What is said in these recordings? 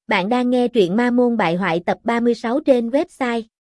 Bạn đang nghe truyện Ma Môn Bại Hoại tập 36 trên website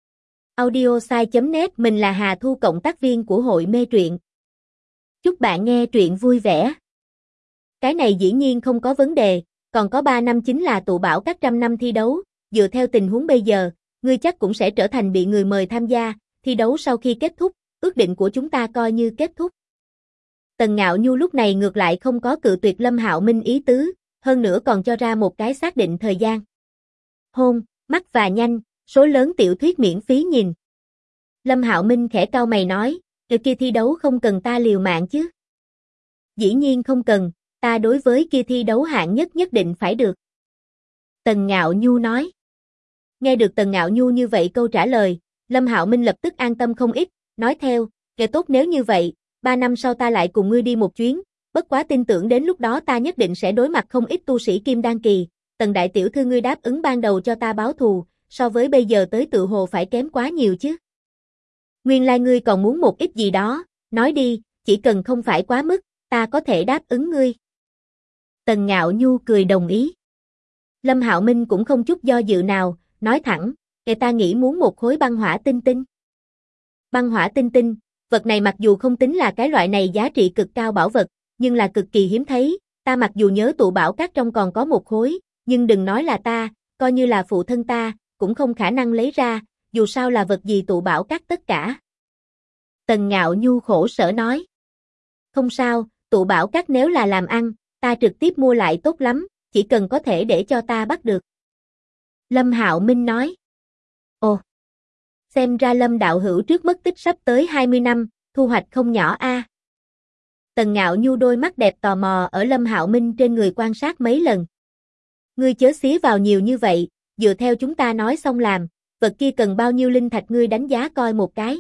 audiosai.net. Mình là Hà Thu, cộng tác viên của hội mê truyện. Chúc bạn nghe truyện vui vẻ. Cái này dĩ nhiên không có vấn đề, còn có 3 năm chính là tụ bảo các trăm năm thi đấu, dựa theo tình huống bây giờ, ngươi chắc cũng sẽ trở thành bị người mời tham gia, thi đấu sau khi kết thúc, ước định của chúng ta coi như kết thúc. Tần Ngạo Nhu lúc này ngược lại không có cự tuyệt Lâm Hạo Minh ý tứ, hơn nữa còn cho ra một cái xác định thời gian. Hôn, mắc và nhanh, số lớn tiểu thuyết miễn phí nhìn. Lâm Hạo Minh khẽ cau mày nói, kia thi đấu không cần ta liều mạng chứ? Dĩ nhiên không cần, ta đối với kia thi đấu hạng nhất nhất định phải được. Tần Ngạo Nhu nói. Nghe được Tần Ngạo Nhu như vậy câu trả lời, Lâm Hạo Minh lập tức an tâm không ít, nói theo, kể tốt nếu như vậy, 3 năm sau ta lại cùng ngươi đi một chuyến, bất quá tin tưởng đến lúc đó ta nhất định sẽ đối mặt không ít tu sĩ kim đan kỳ, Tần đại tiểu thư ngươi đáp ứng ban đầu cho ta báo thù, so với bây giờ tới tự hồ phải kém quá nhiều chứ. Nguyên lai ngươi còn muốn một ít gì đó, nói đi, chỉ cần không phải quá mức, ta có thể đáp ứng ngươi. Tần Ngạo Nhu cười đồng ý. Lâm Hạo Minh cũng không chút do dự nào, nói thẳng, ta nghĩ muốn một khối băng hỏa tinh tinh. Băng hỏa tinh tinh, vật này mặc dù không tính là cái loại này giá trị cực cao bảo vật, nhưng là cực kỳ hiếm thấy, ta mặc dù nhớ tụ bảo các trong còn có một khối, nhưng đừng nói là ta, coi như là phụ thân ta, cũng không khả năng lấy ra, dù sao là vật gì tụ bảo các tất cả. Tần Ngạo Nhu khổ sở nói. Không sao, tụ bảo các nếu là làm ăn, ta trực tiếp mua lại tốt lắm, chỉ cần có thể để cho ta bắt được. Lâm Hạo Minh nói. Ồ, xem ra Lâm đạo hữu trước mất tích sắp tới 20 năm, thu hoạch không nhỏ a. Tần Ngạo Nhu đôi mắt đẹp tò mò ở Lâm Hạo Minh trên người quan sát mấy lần. Ngươi chớ xía vào nhiều như vậy, dựa theo chúng ta nói xong làm, vật kia cần bao nhiêu linh thạch ngươi đánh giá coi một cái.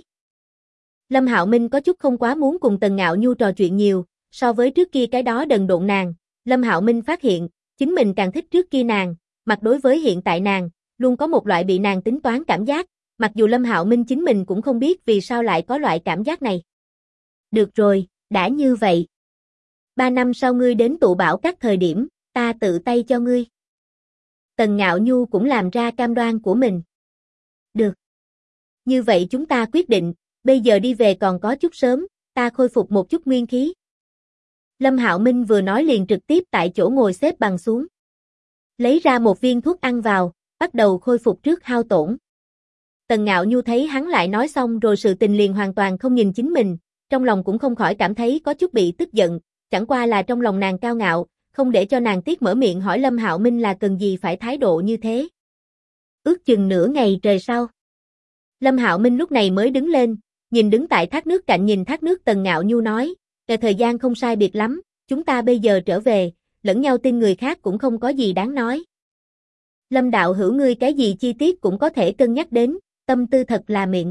Lâm Hạo Minh có chút không quá muốn cùng Tần Ngạo Nhu trò chuyện nhiều, so với trước kia cái đó đần độn nàng, Lâm Hạo Minh phát hiện, chính mình càng thích trước kia nàng, mặt đối với hiện tại nàng, luôn có một loại bị nàng tính toán cảm giác, mặc dù Lâm Hạo Minh chính mình cũng không biết vì sao lại có loại cảm giác này. Được rồi, đã như vậy. 3 năm sau ngươi đến tụ bảo các thời điểm, ta tự tay cho ngươi. Tần Ngạo Nhu cũng làm ra cam đoan của mình. Được. Như vậy chúng ta quyết định, bây giờ đi về còn có chút sớm, ta khôi phục một chút nguyên khí. Lâm Hạo Minh vừa nói liền trực tiếp tại chỗ ngồi xếp bằng xuống. Lấy ra một viên thuốc ăn vào, bắt đầu khôi phục trước hao tổn. Tần Ngạo Nhu thấy hắn lại nói xong rồi sự tình liền hoàn toàn không nhìn chính mình, trong lòng cũng không khỏi cảm thấy có chút bị tức giận, chẳng qua là trong lòng nàng cao ngạo, không để cho nàng tiếc mở miệng hỏi Lâm Hạo Minh là cần gì phải thái độ như thế. Ước chừng nửa ngày trời sau, Lâm Hạo Minh lúc này mới đứng lên, nhìn đứng tại thác nước cạnh nhìn thác nước Tần Ngạo Nhu nói, thời gian không sai biệt lắm, chúng ta bây giờ trở về, lẫn nhau tin người khác cũng không có gì đáng nói. Lâm đạo hữu ngươi cái gì chi tiết cũng có thể cân nhắc đến, tâm tư thật là miệng.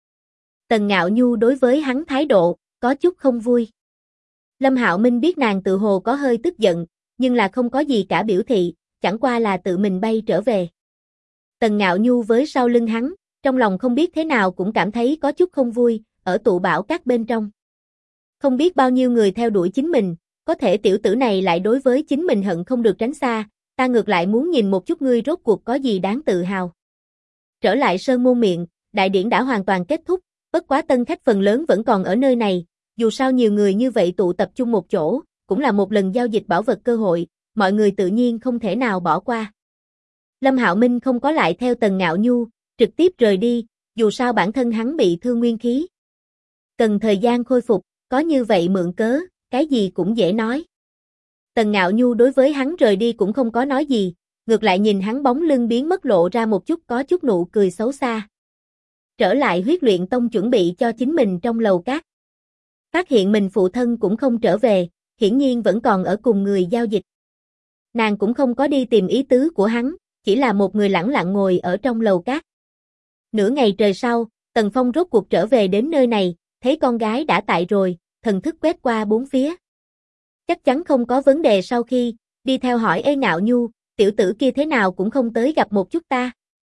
Tần Ngạo Nhu đối với hắn thái độ, có chút không vui. Lâm Hạo Minh biết nàng tự hồ có hơi tức giận, nhưng là không có gì cả biểu thị, chẳng qua là tự mình bay trở về. Tần Ngạo Nhu với sau lưng hắn, trong lòng không biết thế nào cũng cảm thấy có chút không vui, ở tụ bảo các bên trong. Không biết bao nhiêu người theo đuổi chính mình, có thể tiểu tử này lại đối với chính mình hận không được tránh xa, ta ngược lại muốn nhìn một chút ngươi rốt cuộc có gì đáng tự hào. Trở lại Sơn Môn Miệng, đại điển đã hoàn toàn kết thúc, bất quá tân khách phần lớn vẫn còn ở nơi này, dù sao nhiều người như vậy tụ tập trung một chỗ, cũng là một lần giao dịch bảo vật cơ hội, mọi người tự nhiên không thể nào bỏ qua. Lâm Hạo Minh không có lại theo Tần Ngạo Nhu, trực tiếp rời đi, dù sao bản thân hắn bị thương nguyên khí. Cần thời gian khôi phục, có như vậy mượn cớ, cái gì cũng dễ nói. Tần Ngạo Nhu đối với hắn rời đi cũng không có nói gì, ngược lại nhìn hắn bóng lưng biến mất lộ ra một chút có chút nụ cười xấu xa. Trở lại Huyết Luyện Tông chuẩn bị cho chính mình trong lầu cát. Phát hiện mình phụ thân cũng không trở về, hiển nhiên vẫn còn ở cùng người giao dịch. Nàng cũng không có đi tìm ý tứ của hắn, chỉ là một người lẳng lặng ngồi ở trong lầu cát. Nửa ngày trời sau, Tần Phong rốt cuộc trở về đến nơi này, thấy con gái đã tại rồi, thần thức quét qua bốn phía. Chắc chắn không có vấn đề sau khi, đi theo hỏi Ê Ngạo Nhu, tiểu tử kia thế nào cũng không tới gặp một chút ta.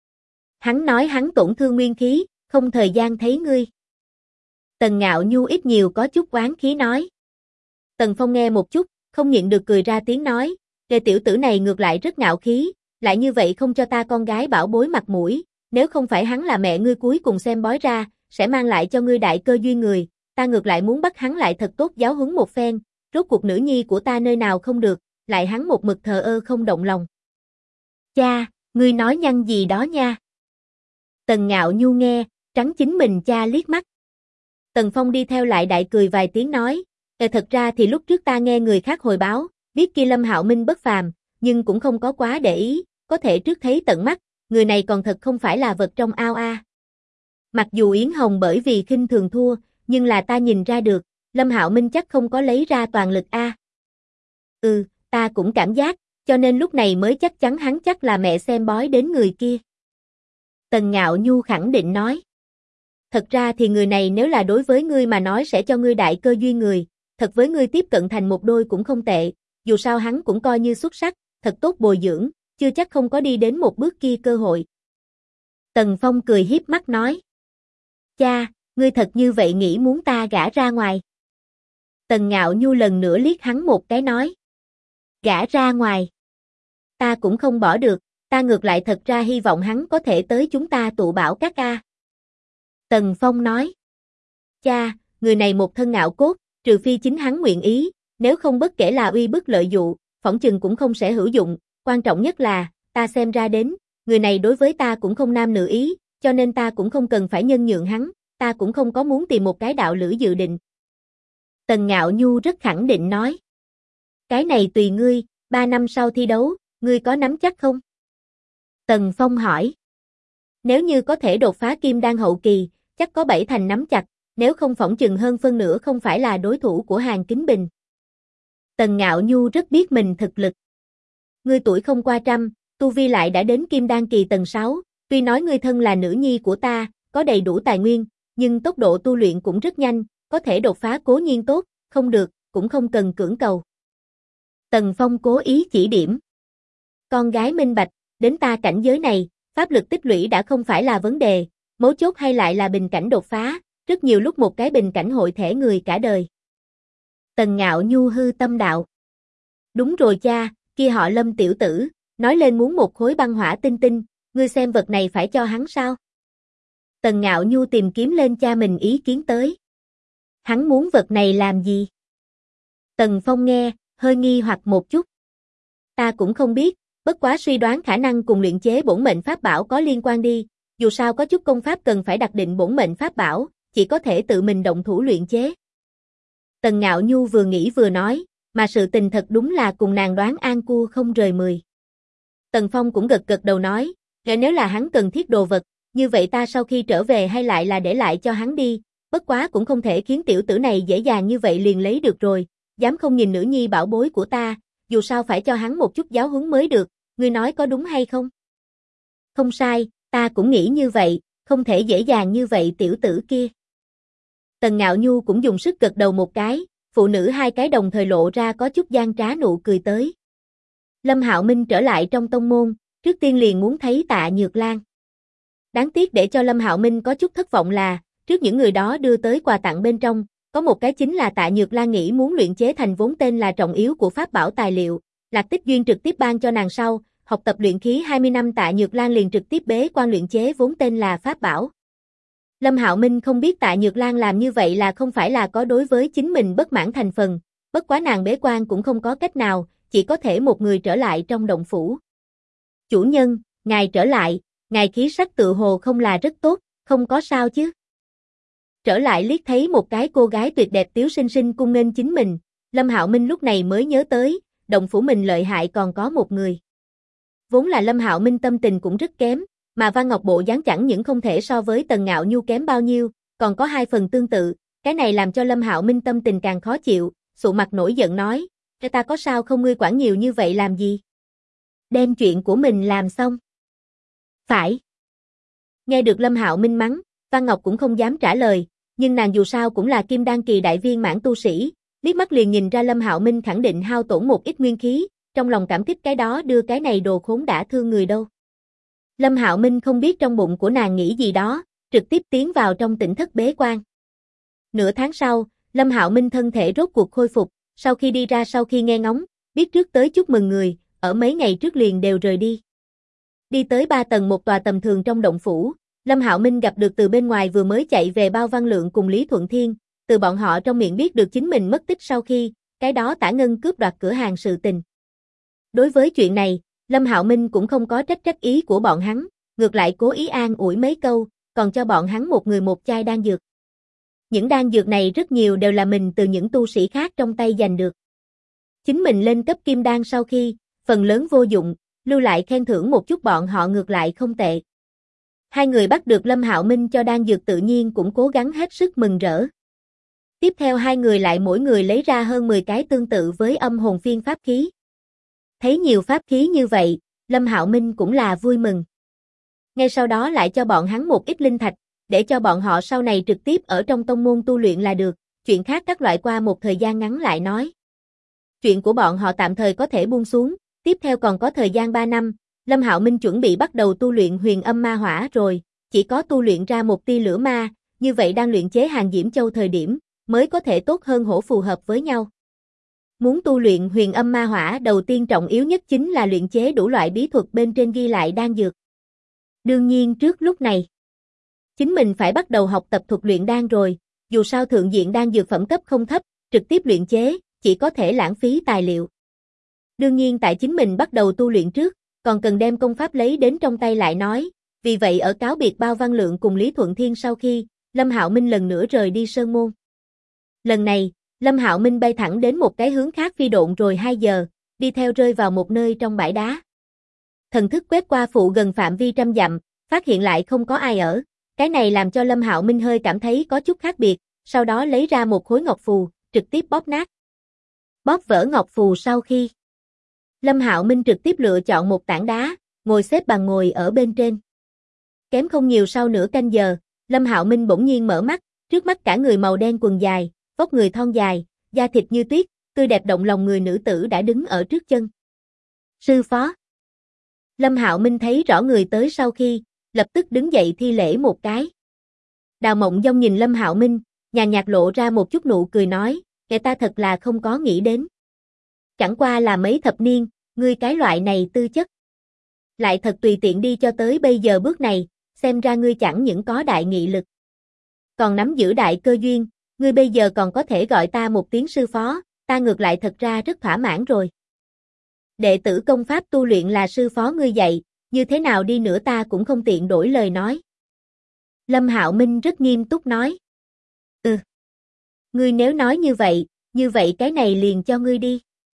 Hắn nói hắn tổn thương nguyên khí, không thời gian thấy ngươi. Tần Ngạo Nhu ít nhiều có chút oán khí nói. Tần Phong nghe một chút, không nhịn được cười ra tiếng nói, tiểu tử này ngược lại rất ngạo khí, lại như vậy không cho ta con gái bảo bối mặt mũi, nếu không phải hắn là mẹ ngươi cuối cùng xem bói ra, sẽ mang lại cho ngươi đại cơ duyên người, ta ngược lại muốn bắt hắn lại thật tốt giáo huấn một phen, rốt cuộc nữ nhi của ta nơi nào không được, lại hắn một mực thờ ơ không động lòng. Cha, ngươi nói nhăng gì đó nha. Tần Ngạo Nhu nghe, trắng chính mình cha liếc mắt. Tần Phong đi theo lại đại cười vài tiếng nói, thật ra thì lúc trước ta nghe người khác hồi báo, biết kia Lâm Hạo Minh bất phàm, nhưng cũng không có quá để ý, có thể trước thấy tận mắt, người này còn thật không phải là vật trong ao a. Mặc dù Yến Hồng bởi vì khinh thường thua, nhưng là ta nhìn ra được, Lâm Hạo Minh chắc không có lấy ra toàn lực a. Ta cũng cảm giác, cho nên lúc này mới chắc chắn hắn chắc là mẹ xem bói đến người kia. Tần Ngạo Nhu khẳng định nói. Thật ra thì người này nếu là đối với ngươi mà nói sẽ cho ngươi đại cơ duyên người, thật với ngươi tiếp cận thành một đôi cũng không tệ, dù sao hắn cũng coi như xuất sắc, thật tốt bồi dưỡng, chưa chắc không có đi đến một bước kia cơ hội. Tần Phong cười hiếp mắt nói. Cha, ngươi thật như vậy nghĩ muốn ta gả ra ngoài. Tần Ngạo Nhu lần nữa liếc hắn một cái nói. Gả ra ngoài. Ta cũng không bỏ được, ta ngược lại thật ra hy vọng hắn có thể tới chúng ta tụ bảo các a. Tần Phong nói. Cha, người này một thân ngạo cốt, trừ phi chính hắn nguyện ý, nếu không bất kể là uy bức lợi dụ, phỏng chừng cũng không sẽ hữu dụng, quan trọng nhất là, ta xem ra đến, người này đối với ta cũng không nam nữ ý, cho nên ta cũng không cần phải nhân nhượng hắn, ta cũng không có muốn tìm một cái đạo lữ dự định. Tần Ngạo Nhu rất khẳng định nói. Cái này tùy ngươi, 3 năm sau thi đấu, ngươi có nắm chắc không? Tần Phong hỏi. Nếu như có thể đột phá kim đan hậu kỳ, chắc có 7 thành nắm chặt, nếu không phỏng chừng hơn phân nửa không phải là đối thủ của Hàn Kính Bình. Tần Ngạo Nhu rất biết mình thực lực. Ngươi tuổi không qua trăm, tu vi lại đã đến kim đan kỳ tầng 6, tuy nói ngươi thân là nữ nhi của ta, có đầy đủ tài nguyên, nhưng tốc độ tu luyện cũng rất nhanh, có thể đột phá cố nhiên tốt, không được, cũng không cần cưỡng cầu. Tần Phong cố ý chỉ điểm. Con gái minh bạch, đến ta cảnh giới này, pháp lực tích lũy đã không phải là vấn đề, mấu chốt hay lại là bình cảnh đột phá, rất nhiều lúc một cái bình cảnh hội thể người cả đời. Tần Ngạo Nhu hư tâm đạo. Đúng rồi cha, kia họ Lâm tiểu tử, nói lên muốn một khối băng hỏa tinh tinh, ngươi xem vật này phải cho hắn sao? Tần Ngạo Nhu tìm kiếm lên cha mình ý kiến tới. Hắn muốn vật này làm gì? Tần Phong nghe, hơi nghi hoặc một chút. Ta cũng không biết, bất quá suy đoán khả năng cùng luyện chế bổn mệnh pháp bảo có liên quan đi, dù sao có chút công pháp cần phải đặc định bổn mệnh pháp bảo, chỉ có thể tự mình động thủ luyện chế. Tần Ngạo Nhu vừa nghĩ vừa nói, mà sự tình thật đúng là cùng nàng đoán an cua không rời 10. Tần Phong cũng gật gật đầu nói, nếu là hắn cần thiết đồ vật, như vậy ta sau khi trở về hay lại là để lại cho hắn đi, bất quá cũng không thể khiến tiểu tử này dễ dàng như vậy liền lấy được rồi, dám không nhìn nữ nhi bảo bối của ta, dù sao phải cho hắn một chút giáo huấn mới được, ngươi nói có đúng hay không? Không sai, ta cũng nghĩ như vậy, không thể dễ dàng như vậy tiểu tử kia. Tần Ngạo Nhu cũng dùng sức gật đầu một cái, phụ nữ hai cái đồng thời lộ ra có chút gian trá nụ cười tới. Lâm Hạo Minh trở lại trong tông môn, trước tiên liền muốn thấy Tạ Nhược Lan. Đáng tiếc để cho Lâm Hạo Minh có chút thất vọng là, trước những người đó đưa tới quà tặng bên trong, có một cái chính là Tạ Nhược Lan nghĩ muốn luyện chế thành vốn tên là trọng yếu của pháp bảo tài liệu, Lạc Tích Duyên trực tiếp ban cho nàng sau, học tập luyện khí 20 năm Tạ Nhược Lan liền trực tiếp bế quan luyện chế vốn tên là pháp bảo. Lâm Hạo Minh không biết Tạ Nhược Lan làm như vậy là không phải là có đối với chính mình bất mãn thành phần, bất quá nàng bế quan cũng không có cách nào, chỉ có thể một người trở lại trong động phủ. Chủ nhân, ngài trở lại, ngài khí sắc tự hồ không là rất tốt, không có sao chứ? Trở lại liếc thấy một cái cô gái tuyệt đẹp tiếu xinh xinh cung nghênh chính mình, Lâm Hạo Minh lúc này mới nhớ tới, động phủ mình lợi hại còn có một người. Vốn là Lâm Hạo Minh tâm tình cũng rất kém, mà Văn Ngọc bộ dáng chẳng những không thể so với Tần Ngạo Nhu kém bao nhiêu, còn có 2 phần tương tự, cái này làm cho Lâm Hạo Minh tâm tình càng khó chịu, sụ mặt nổi giận nói, ta có sao không ngươi quản nhiều như vậy làm gì? Đem chuyện của mình làm xong. Phải. Nghe được Lâm Hạo Minh mắng, Văn Ngọc cũng không dám trả lời, nhưng nàng dù sao cũng là kim đan kỳ đại viên mãn tu sĩ, liếc mắt liền nhìn ra Lâm Hạo Minh khẳng định hao tổn một ít nguyên khí, trong lòng cảm kích cái đó đưa cái này đồ khốn đã thương người đâu. Lâm Hạo Minh không biết trong bụng của nàng nghĩ gì đó, trực tiếp tiến vào trong tỉnh thất bế quan. Nửa tháng sau, Lâm Hạo Minh thân thể rốt cuộc khôi phục, sau khi đi ra sau khi nghe ngóng, biết trước tới chúc mừng người, ở mấy ngày trước liền đều rời đi. Đi tới 3 tầng một tòa tầm thường trong động phủ, Lâm Hạo Minh gặp được từ bên ngoài vừa mới chạy về Bao Văn Lượng cùng Lý Thuận Thiên, từ bọn họ trong miệng biết được chính mình mất tích sau khi, cái đó Tả Ngân cướp đoạt cửa hàng sự tình. Đối với chuyện này, Lâm Hạo Minh cũng không có trách ý của bọn hắn, ngược lại cố ý an ủi mấy câu, còn cho bọn hắn một người một chai đan dược. Những đan dược này rất nhiều đều là mình từ những tu sĩ khác trong tay giành được. Chính mình lên cấp kim đan sau khi, phần lớn vô dụng, lưu lại khen thưởng một chút bọn họ ngược lại không tệ. Hai người bắt được Lâm Hạo Minh cho đan dược tự nhiên cũng cố gắng hết sức mừng rỡ. Tiếp theo hai người lại mỗi người lấy ra hơn 10 cái tương tự với âm hồn phiên pháp khí. Thấy nhiều pháp khí như vậy, Lâm Hạo Minh cũng là vui mừng. Ngay sau đó lại cho bọn hắn một ít linh thạch, để cho bọn họ sau này trực tiếp ở trong tông môn tu luyện là được, chuyện khác các loại qua một thời gian ngắn lại nói. Chuyện của bọn họ tạm thời có thể buông xuống, tiếp theo còn có thời gian 3 năm, Lâm Hạo Minh chuẩn bị bắt đầu tu luyện huyền âm ma hỏa rồi, chỉ có tu luyện ra một tia lửa ma, như vậy đang luyện chế hàng diễm châu thời điểm, mới có thể tốt hơn hỗ phù hợp với nhau. Muốn tu luyện huyền âm ma hỏa đầu tiên trọng yếu nhất chính là luyện chế đủ loại bí thuật bên trên ghi lại đan dược. Đương nhiên trước lúc này, chính mình phải bắt đầu học tập thuật luyện đan rồi, dù sao thượng diện đan dược phẩm cấp không thấp, trực tiếp luyện chế, chỉ có thể lãng phí tài liệu. Đương nhiên tại chính mình bắt đầu tu luyện trước, còn cần đem công pháp lấy đến trong tay lại nói, vì vậy ở cáo biệt Bao Văn Lượng cùng Lý Thuận Thiên sau khi, Lâm Hạo Minh lần nữa rời đi Sơn Môn. Lần này, Lâm Hạo Minh bay thẳng đến một cái hướng khác phi độn rồi 2 giờ, đi theo rơi vào một nơi trong bãi đá. Thần thức quét qua phụ gần phạm vi trăm dặm, phát hiện lại không có ai ở, cái này làm cho Lâm Hạo Minh hơi cảm thấy có chút khác biệt, sau đó lấy ra một khối ngọc phù, trực tiếp bóp nát. Bóp vỡ ngọc phù sau khi, Lâm Hạo Minh trực tiếp lựa chọn một tảng đá, ngồi xếp bằng ngồi ở bên trên. Kém không nhiều sau nửa canh giờ, Lâm Hạo Minh bỗng nhiên mở mắt, trước mắt cả người màu đen quần dài, vóc người thon dài, da thịt như tuyết, tươi đẹp động lòng người nữ tử đã đứng ở trước chân. Sư phó. Lâm Hạo Minh thấy rõ người tới sau khi, lập tức đứng dậy thi lễ một cái. Đào Mộng Dông nhìn Lâm Hạo Minh, nhàn nhạt lộ ra một chút nụ cười nói, kẻ ta thật là không có nghĩ đến. Chẳng qua là mấy thập niên, ngươi cái loại này tư chất. Lại thật tùy tiện đi cho tới bây giờ bước này, xem ra ngươi chẳng những có đại nghị lực. Còn nắm giữ đại cơ duyên, ngươi bây giờ còn có thể gọi ta một tiếng sư phó, ta ngược lại thật ra rất thỏa mãn rồi. Đệ tử công pháp tu luyện là sư phó ngươi dạy, như thế nào đi nữa ta cũng không tiện đổi lời nói. Lâm Hạo Minh rất nghiêm túc nói. Ngươi nếu nói như vậy cái này liền cho ngươi đi.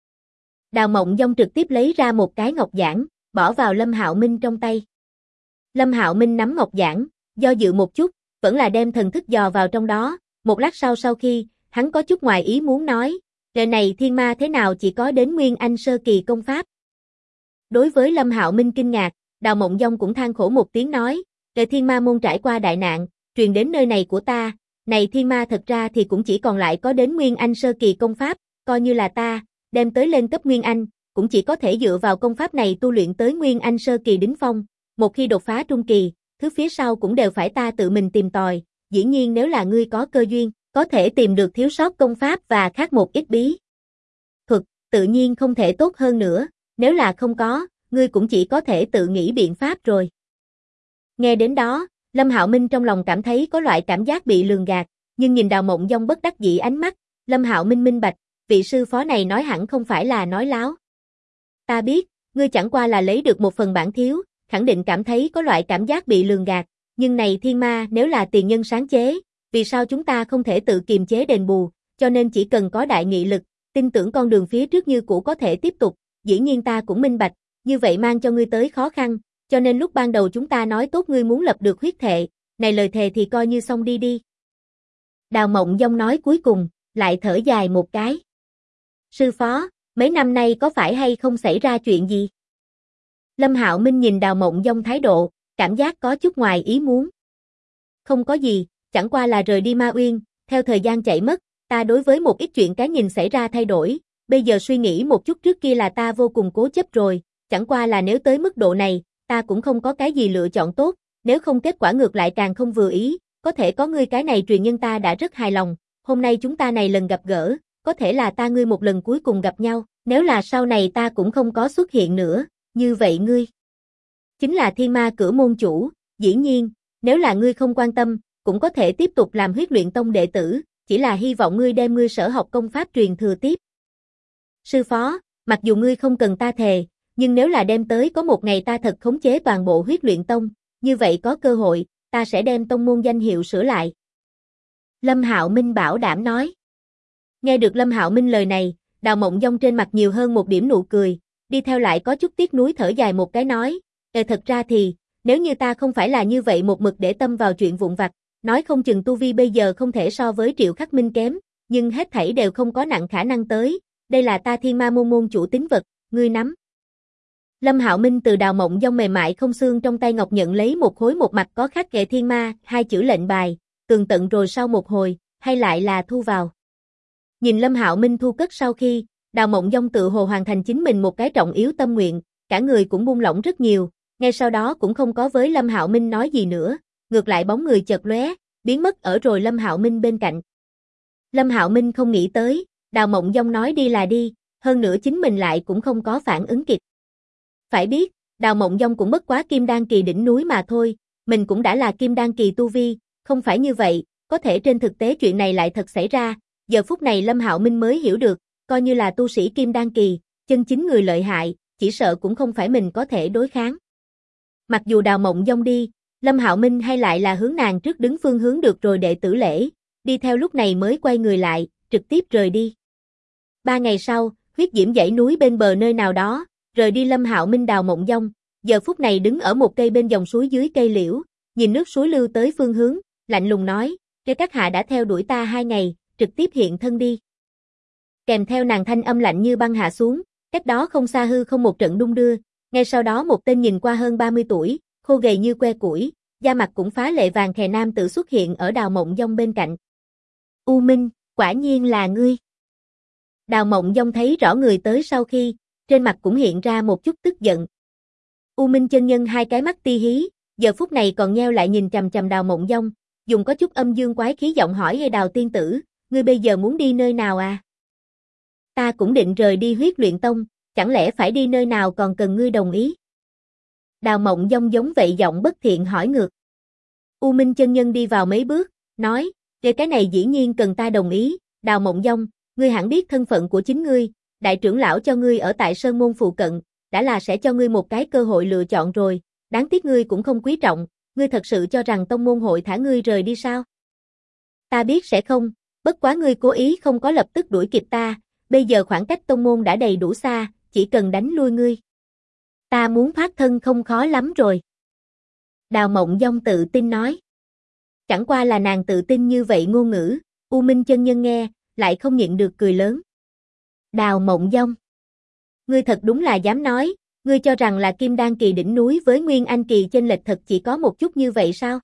Đào Mộng Dông trực tiếp lấy ra một cái ngọc giản, bỏ vào Lâm Hạo Minh trong tay. Lâm Hạo Minh nắm ngọc giản, do dự một chút, vẫn là đem thần thức dò vào trong đó, một lát sau khi, hắn có chút ngoài ý muốn nói, đời này thiên ma thế nào chỉ có đến Nguyên Anh sơ kỳ công pháp. Đối với Lâm Hạo Minh kinh ngạc, Đào Mộng Dông cũng than khổ một tiếng nói, đời thiên ma môn trải qua đại nạn, truyền đến nơi này của ta, này thiên ma thật ra thì cũng chỉ còn lại có đến Nguyên Anh sơ kỳ công pháp, coi như là ta, đem tới lên cấp Nguyên Anh, cũng chỉ có thể dựa vào công pháp này tu luyện tới Nguyên Anh sơ kỳ đỉnh phong, một khi đột phá trung kỳ, thứ phía sau cũng đều phải ta tự mình tìm tòi, dĩ nhiên nếu là ngươi có cơ duyên, có thể tìm được thiếu sót công pháp và khác một ít bí thuật, tự nhiên không thể tốt hơn nữa, nếu là không có, ngươi cũng chỉ có thể tự nghĩ biện pháp rồi. Nghe đến đó, Lâm Hạo Minh trong lòng cảm thấy có loại cảm giác bị lường gạt, nhưng nhìn Đào Mộng Dông bất đắc dĩ ánh mắt, Lâm Hạo Minh minh bạch, vị sư phó này nói hẳn không phải là nói láo. Ta biết, ngươi chẳng qua là lấy được một phần bản thiếu, khẳng định cảm thấy có loại cảm giác bị lường gạt, nhưng này thiên ma nếu là tiền nhân sáng chế, vì sao chúng ta không thể tự kiềm chế đền bù, cho nên chỉ cần có đại nghị lực, tin tưởng con đường phía trước như cũ có thể tiếp tục, dĩ nhiên ta cũng minh bạch, như vậy mang cho ngươi tới khó khăn, cho nên lúc ban đầu chúng ta nói tốt ngươi muốn lập được huyết thệ, này lời thề thì coi như xong đi. Đào Mộng Dông nói cuối cùng, lại thở dài một cái. Sư phó, mấy năm nay có phải hay không xảy ra chuyện gì? Lâm Hạo Minh nhìn Đào Mộng Dông thái độ, cảm giác có chút ngoài ý muốn. Không có gì, chẳng qua là rời đi Ma Uyên, theo thời gian chạy mất, ta đối với một ít chuyện cái nhìn xảy ra thay đổi, bây giờ suy nghĩ một chút trước kia là ta vô cùng cố chấp rồi, chẳng qua là nếu tới mức độ này, ta cũng không có cái gì lựa chọn tốt, nếu không kết quả ngược lại càng không vừa ý, có thể có ngươi cái này truyền nhân ta đã rất hài lòng, hôm nay chúng ta này lần gặp gỡ, có thể là ta ngươi một lần cuối cùng gặp nhau, nếu là sau này ta cũng không có xuất hiện nữa, như vậy ngươi Chính là thiên ma cửa môn chủ, dĩ nhiên, nếu là ngươi không quan tâm, cũng có thể tiếp tục làm huyết luyện tông đệ tử, chỉ là hy vọng ngươi đem ngươi sở học công pháp truyền thừa tiếp. Sư phó, mặc dù ngươi không cần ta thề, nhưng nếu là đem tới có một ngày ta thật khống chế toàn bộ huyết luyện tông, như vậy có cơ hội, ta sẽ đem tông môn danh hiệu sửa lại. Lâm Hạo Minh bảo đảm nói. Nghe được Lâm Hạo Minh lời này, Đào Mộng Dông trên mặt nhiều hơn một điểm nụ cười, đi theo lại có chút tiếc nuối thở dài một cái nói, thật ra thì, nếu như ta không phải là như vậy một mực để tâm vào chuyện vụn vặt, nói không chừng tu vi bây giờ không thể so với Triệu Khắc Minh kém, nhưng hết thảy đều không có nặng khả năng tới, đây là ta Thiên Ma môn môn chủ tín vật, ngươi nắm. Lâm Hạo Minh từ Đào Mộng Dông mềm mại không xương trong tay ngọc nhận lấy một khối một mặt có khắc ghệ thiên ma, hai chữ lệnh bài, tường tận rồi sau một hồi, hay lại là thu vào. Nhìn Lâm Hạo Minh thu cất sau khi, Đào Mộng Dông tự hồ hoàn thành chính mình một cái trọng yếu tâm nguyện, cả người cũng buông lỏng rất nhiều, ngay sau đó cũng không có với Lâm Hạo Minh nói gì nữa, ngược lại bóng người chợt lóe, biến mất ở rồi Lâm Hạo Minh bên cạnh. Lâm Hạo Minh không nghĩ tới, Đào Mộng Dông nói đi là đi, hơn nữa chính mình lại cũng không có phản ứng kịp. Phải biết, Đào Mộng Dông cũng bất quá kim đan kỳ đỉnh núi mà thôi, mình cũng đã là kim đan kỳ tu vi, không phải như vậy, có thể trên thực tế chuyện này lại thật xảy ra, giờ phút này Lâm Hạo Minh mới hiểu được, coi như là tu sĩ kim đan kỳ, chân chính người lợi hại, chỉ sợ cũng không phải mình có thể đối kháng. Mặc dù Đào Mộng Dông đi, Lâm Hạo Minh hay lại là hướng nàng trước đứng phương hướng được rồi đệ tử lễ, đi theo lúc này mới quay người lại, trực tiếp rời đi. 3 ngày sau, huyết diễm dãy núi bên bờ nơi nào đó, rời đi Lâm Hạo Minh Đào Mộng Dông, giờ phút này đứng ở một cây bên dòng suối dưới cây liễu, nhìn nước suối lưu tới phương hướng, lạnh lùng nói, các hạ đã theo đuổi ta 2 ngày, trực tiếp hiện thân đi. Kèm theo nàng thanh âm lạnh như băng hạ xuống, cách đó không xa hư không một trận đung đưa, ngay sau đó một tên nhìn qua hơn 30 tuổi, khô gầy như que củi, da mặt cũng phá lệ vàng khè nam tử xuất hiện ở Đào Mộng Dông bên cạnh. U Minh, quả nhiên là ngươi. Đào Mộng Dông thấy rõ người tới sau khi, trên mặt cũng hiện ra một chút tức giận. U Minh chân nhân hai cái mắt ti hí, giờ phút này còn nheo lại nhìn chằm chằm Đào Mộng Dông, dùng có chút âm dương quái khí giọng hỏi Đào tiên tử, ngươi bây giờ muốn đi nơi nào à? Ta cũng định rời đi huyết luyện tông, chẳng lẽ phải đi nơi nào còn cần ngươi đồng ý? Đào Mộng Dông giống vậy giọng bất thiện hỏi ngược. U Minh chân nhân đi vào mấy bước, nói, cái này dĩ nhiên cần ta đồng ý, Đào Mộng Dông, ngươi hẳn biết thân phận của chính ngươi, đại trưởng lão cho ngươi ở tại Sơn Môn phụ cận, đã là sẽ cho ngươi một cái cơ hội lựa chọn rồi, đáng tiếc ngươi cũng không quý trọng, ngươi thật sự cho rằng tông môn hội thả ngươi rời đi sao? Ta biết sẽ không, bất quá ngươi cố ý không có lập tức đuổi kịp ta, bây giờ khoảng cách tông môn đã đầy đủ xa, chỉ cần đánh lui ngươi. Ta muốn thoát thân không khó lắm rồi. Đào Mộng Dông tự tin nói. Chẳng qua là nàng tự tin như vậy ngôn ngữ, U Minh chân nhân nghe, lại không nhịn được cười lớn. Đào Mộng Dông, ngươi thật đúng là dám nói, ngươi cho rằng là kim đan kỳ đỉnh núi với nguyên anh kỳ chênh lệch thật chỉ có một chút như vậy sao?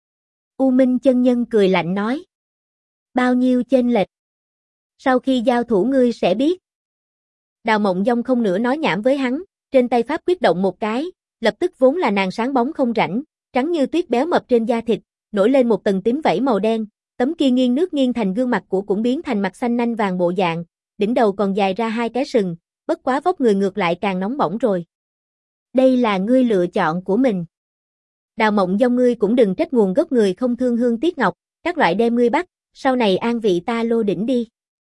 U Minh chân nhân cười lạnh nói. Bao nhiêu chênh lệch? Sau khi giao thủ ngươi sẽ biết. Đào Mộng Dông không nữa nói nhảm với hắn, trên tay pháp quyết động một cái, lập tức vốn là nàng sáng bóng không rãnh, trắng như tuyết béo mập trên da thịt, nổi lên một tầng tím vảy màu đen, tấm kia nghiêng nước nghiêng thành gương mặt của cũng biến thành mặt xanh nanh vàng bộ dạng, đỉnh đầu còn dài ra hai cái sừng, bất quá vóc người ngược lại càng nóng bỏng rồi. Đây là ngươi lựa chọn của mình. Đào Mộng Dông ngươi cũng đừng trách nguồn gốc người không thương hương tiếc ngọc, các loại đem ngươi bắt, sau này an vị ta lô đỉnh đi.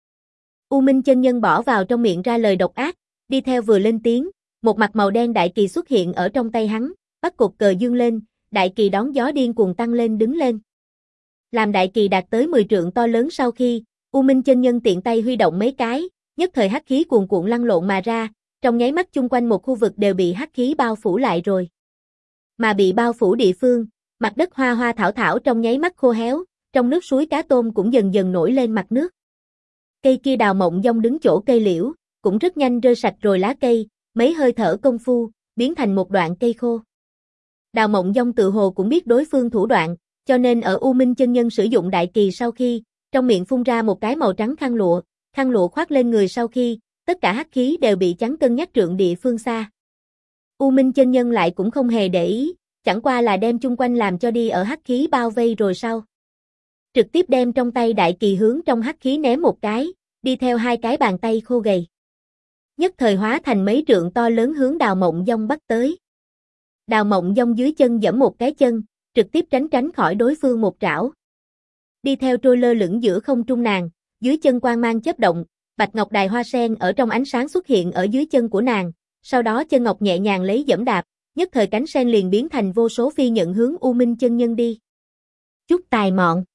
U Minh chân nhân bỏ vào trong miệng ra lời độc ác, đi theo vừa lên tiếng, một mặt màu đen đại kỳ xuất hiện ở trong tay hắn, bắt cột cờ dương lên, đại kỳ đón gió điên cuồng tăng lên đứng lên. Làm đại kỳ đạt tới 10 trượng to lớn sau khi, U Minh chân nhân tiện tay huy động mấy cái, nhất thời hắc khí cuồn cuộn lăn lộn mà ra, trong nháy mắt chung quanh một khu vực đều bị hắc khí bao phủ lại rồi. Mà bị bao phủ địa phương, mặt đất hoa hoa thảo thảo trong nháy mắt khô héo, trong nước suối cá tôm cũng dần dần nổi lên mặt nước. Cây kia Đào Mộng Dông đứng chỗ cây liễu, cũng rất nhanh rơi sạch rồi lá cây, mấy hơi thở công phu, biến thành một đoạn cây khô. Đào Mộng Dông tự hồ cũng biết đối phương thủ đoạn, cho nên ở U Minh chân nhân sử dụng đại kỳ sau khi, trong miệng phun ra một cái màu trắng khăn lụa khoác lên người sau khi, tất cả hắc khí đều bị chắn cân nhắc trượng địa phương xa. U Minh chân nhân lại cũng không hề để ý, chẳng qua là đem chung quanh làm cho đi ở hắc khí bao vây rồi sau. Trực tiếp đem trong tay đại kỳ hướng trong hắc khí ném một cái, đi theo hai cái bàn tay khô gầy. Nhất thời hóa thành mấy trượng to lớn hướng Đào Mộng Dông bắt tới. Đào Mộng Dông dưới chân giẫm một cái chân, trực tiếp tránh khỏi đối phương một trảo. Đi theo trôi lơ lửng giữa không trung nàng, dưới chân quang mang chớp động, bạch ngọc đài hoa sen ở trong ánh sáng xuất hiện ở dưới chân của nàng, sau đó chân ngọc nhẹ nhàng lấy giẫm đạp, nhất thời cánh sen liền biến thành vô số phi nhận hướng U Minh chân nhân đi. Chút tài mọn.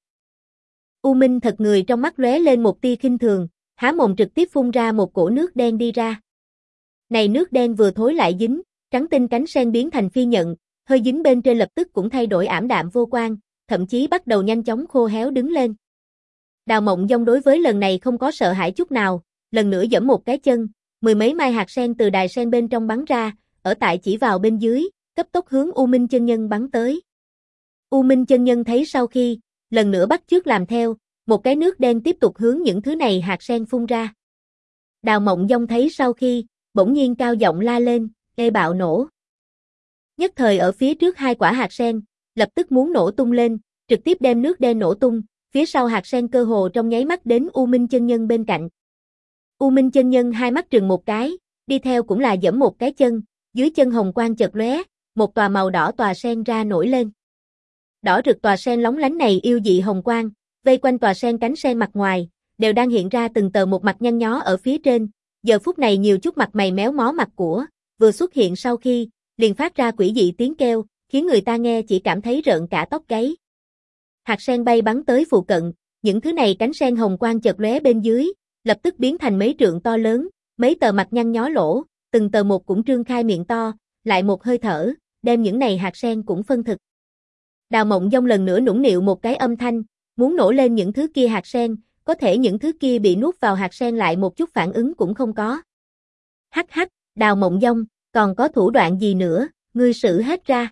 U Minh thật người trong mắt lóe lên một tia khinh thường, há mồm trực tiếp phun ra một cổ nước đen đi ra. Này nước đen vừa thối lại dính, trắng tinh cánh sen biến thành phi nhận, hơi dính bên trên lập tức cũng thay đổi ảm đạm vô quang, thậm chí bắt đầu nhanh chóng khô héo đứng lên. Đào Mộng Dông đối với lần này không có sợ hãi chút nào, lần nữa giẫm một cái chân, mười mấy mai hạt sen từ đài sen bên trong bắn ra, ở tại chỉ vào bên dưới, cấp tốc hướng U Minh chân nhân bắn tới. U Minh chân nhân thấy sau khi, lần nữa bắt chước làm theo, một cái nước đen tiếp tục hướng những thứ này hạt sen phun ra. Đào Mộng Dông thấy sau khi, bỗng nhiên cao giọng la lên, ê bạo nổ. Nhất thời ở phía trước hai quả hạt sen, lập tức muốn nổ tung lên, trực tiếp đem nước đen nổ tung, phía sau hạt sen cơ hồ trong nháy mắt đến U Minh chân nhân bên cạnh. U Minh chân nhân hai mắt trừng một cái, đi theo cũng là giẫm một cái chân, dưới chân hồng quang chợt lóe, một tòa màu đỏ tòa sen ra nổi lên. Đỏ rực tòa sen lóng lánh này yêu dị hồng quang, vây quanh tòa sen cánh sen mặt ngoài, đều đang hiện ra từng tờ một mặt nhăn nhó ở phía trên, giờ phút này nhiều chút mặt mày méo mó mặt của, vừa xuất hiện sau khi, liền phát ra quỷ dị tiếng kêu, khiến người ta nghe chỉ cảm thấy rợn cả tóc gáy. Hạt sen bay bắn tới phụ cận, những thứ này cánh sen hồng quang chợt lóe bên dưới, lập tức biến thành mấy trượng to lớn, mấy tờ mặt nhăn nhó lỗ, từng tờ một cũng trương khai miệng to, lại một hơi thở, đem những này hạt sen cũng phân thực. Đào Mộng Dông lần nữa nũng nịu một cái âm thanh, muốn nổ lên những thứ kia hạt sen, có thể những thứ kia bị nuốt vào hạt sen lại một chút phản ứng cũng không có. Hắc hắc, Đào Mộng Dông, còn có thủ đoạn gì nữa, ngươi sử hết ra.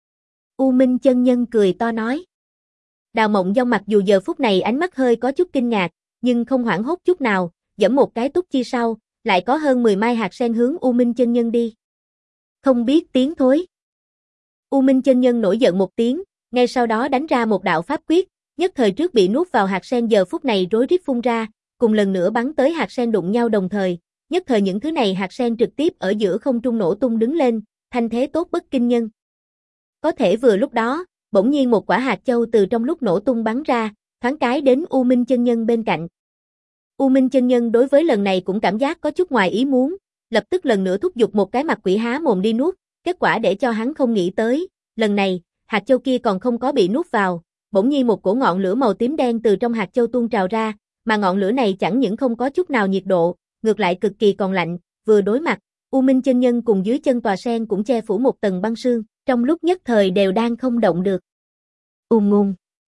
U Minh chân nhân cười to nói. Đào Mộng Dông mặc dù giờ phút này ánh mắt hơi có chút kinh ngạc, nhưng không hoảng hốt chút nào, giẫm một cái túc chi sau, lại có hơn 10 mai hạt sen hướng U Minh chân nhân đi. Không biết tiếng thối. U Minh chân nhân nổi giận một tiếng, ngay sau đó đánh ra một đạo pháp quyết, nhất thời trước bị nuốt vào hạt sen giờ phút này rối rít phun ra, cùng lần nữa bắn tới hạt sen đụng nhau đồng thời, nhất thời những thứ này hạt sen trực tiếp ở giữa không trung nổ tung đứng lên, thanh thế tốt bất kinh nhân. Có thể vừa lúc đó, bỗng nhiên một quả hạt châu từ trong lúc nổ tung bắn ra, thoáng cái đến U Minh chân nhân bên cạnh. U Minh chân nhân đối với lần này cũng cảm giác có chút ngoài ý muốn, lập tức lần nữa thúc giục một cái mặt quỷ há mồm đi nuốt, kết quả để cho hắn không nghĩ tới, lần này, hạt châu kia còn không có bị nuốt vào, bỗng nhiên một cổ ngọn lửa màu tím đen từ trong hạt châu tuôn trào ra, mà ngọn lửa này chẳng những không có chút nào nhiệt độ, ngược lại cực kỳ còn lạnh, vừa đối mặt, U Minh chân nhân cùng dưới chân tòa sen cũng che phủ một tầng băng sương, trong lúc nhất thời đều đang không động được. Ngùng.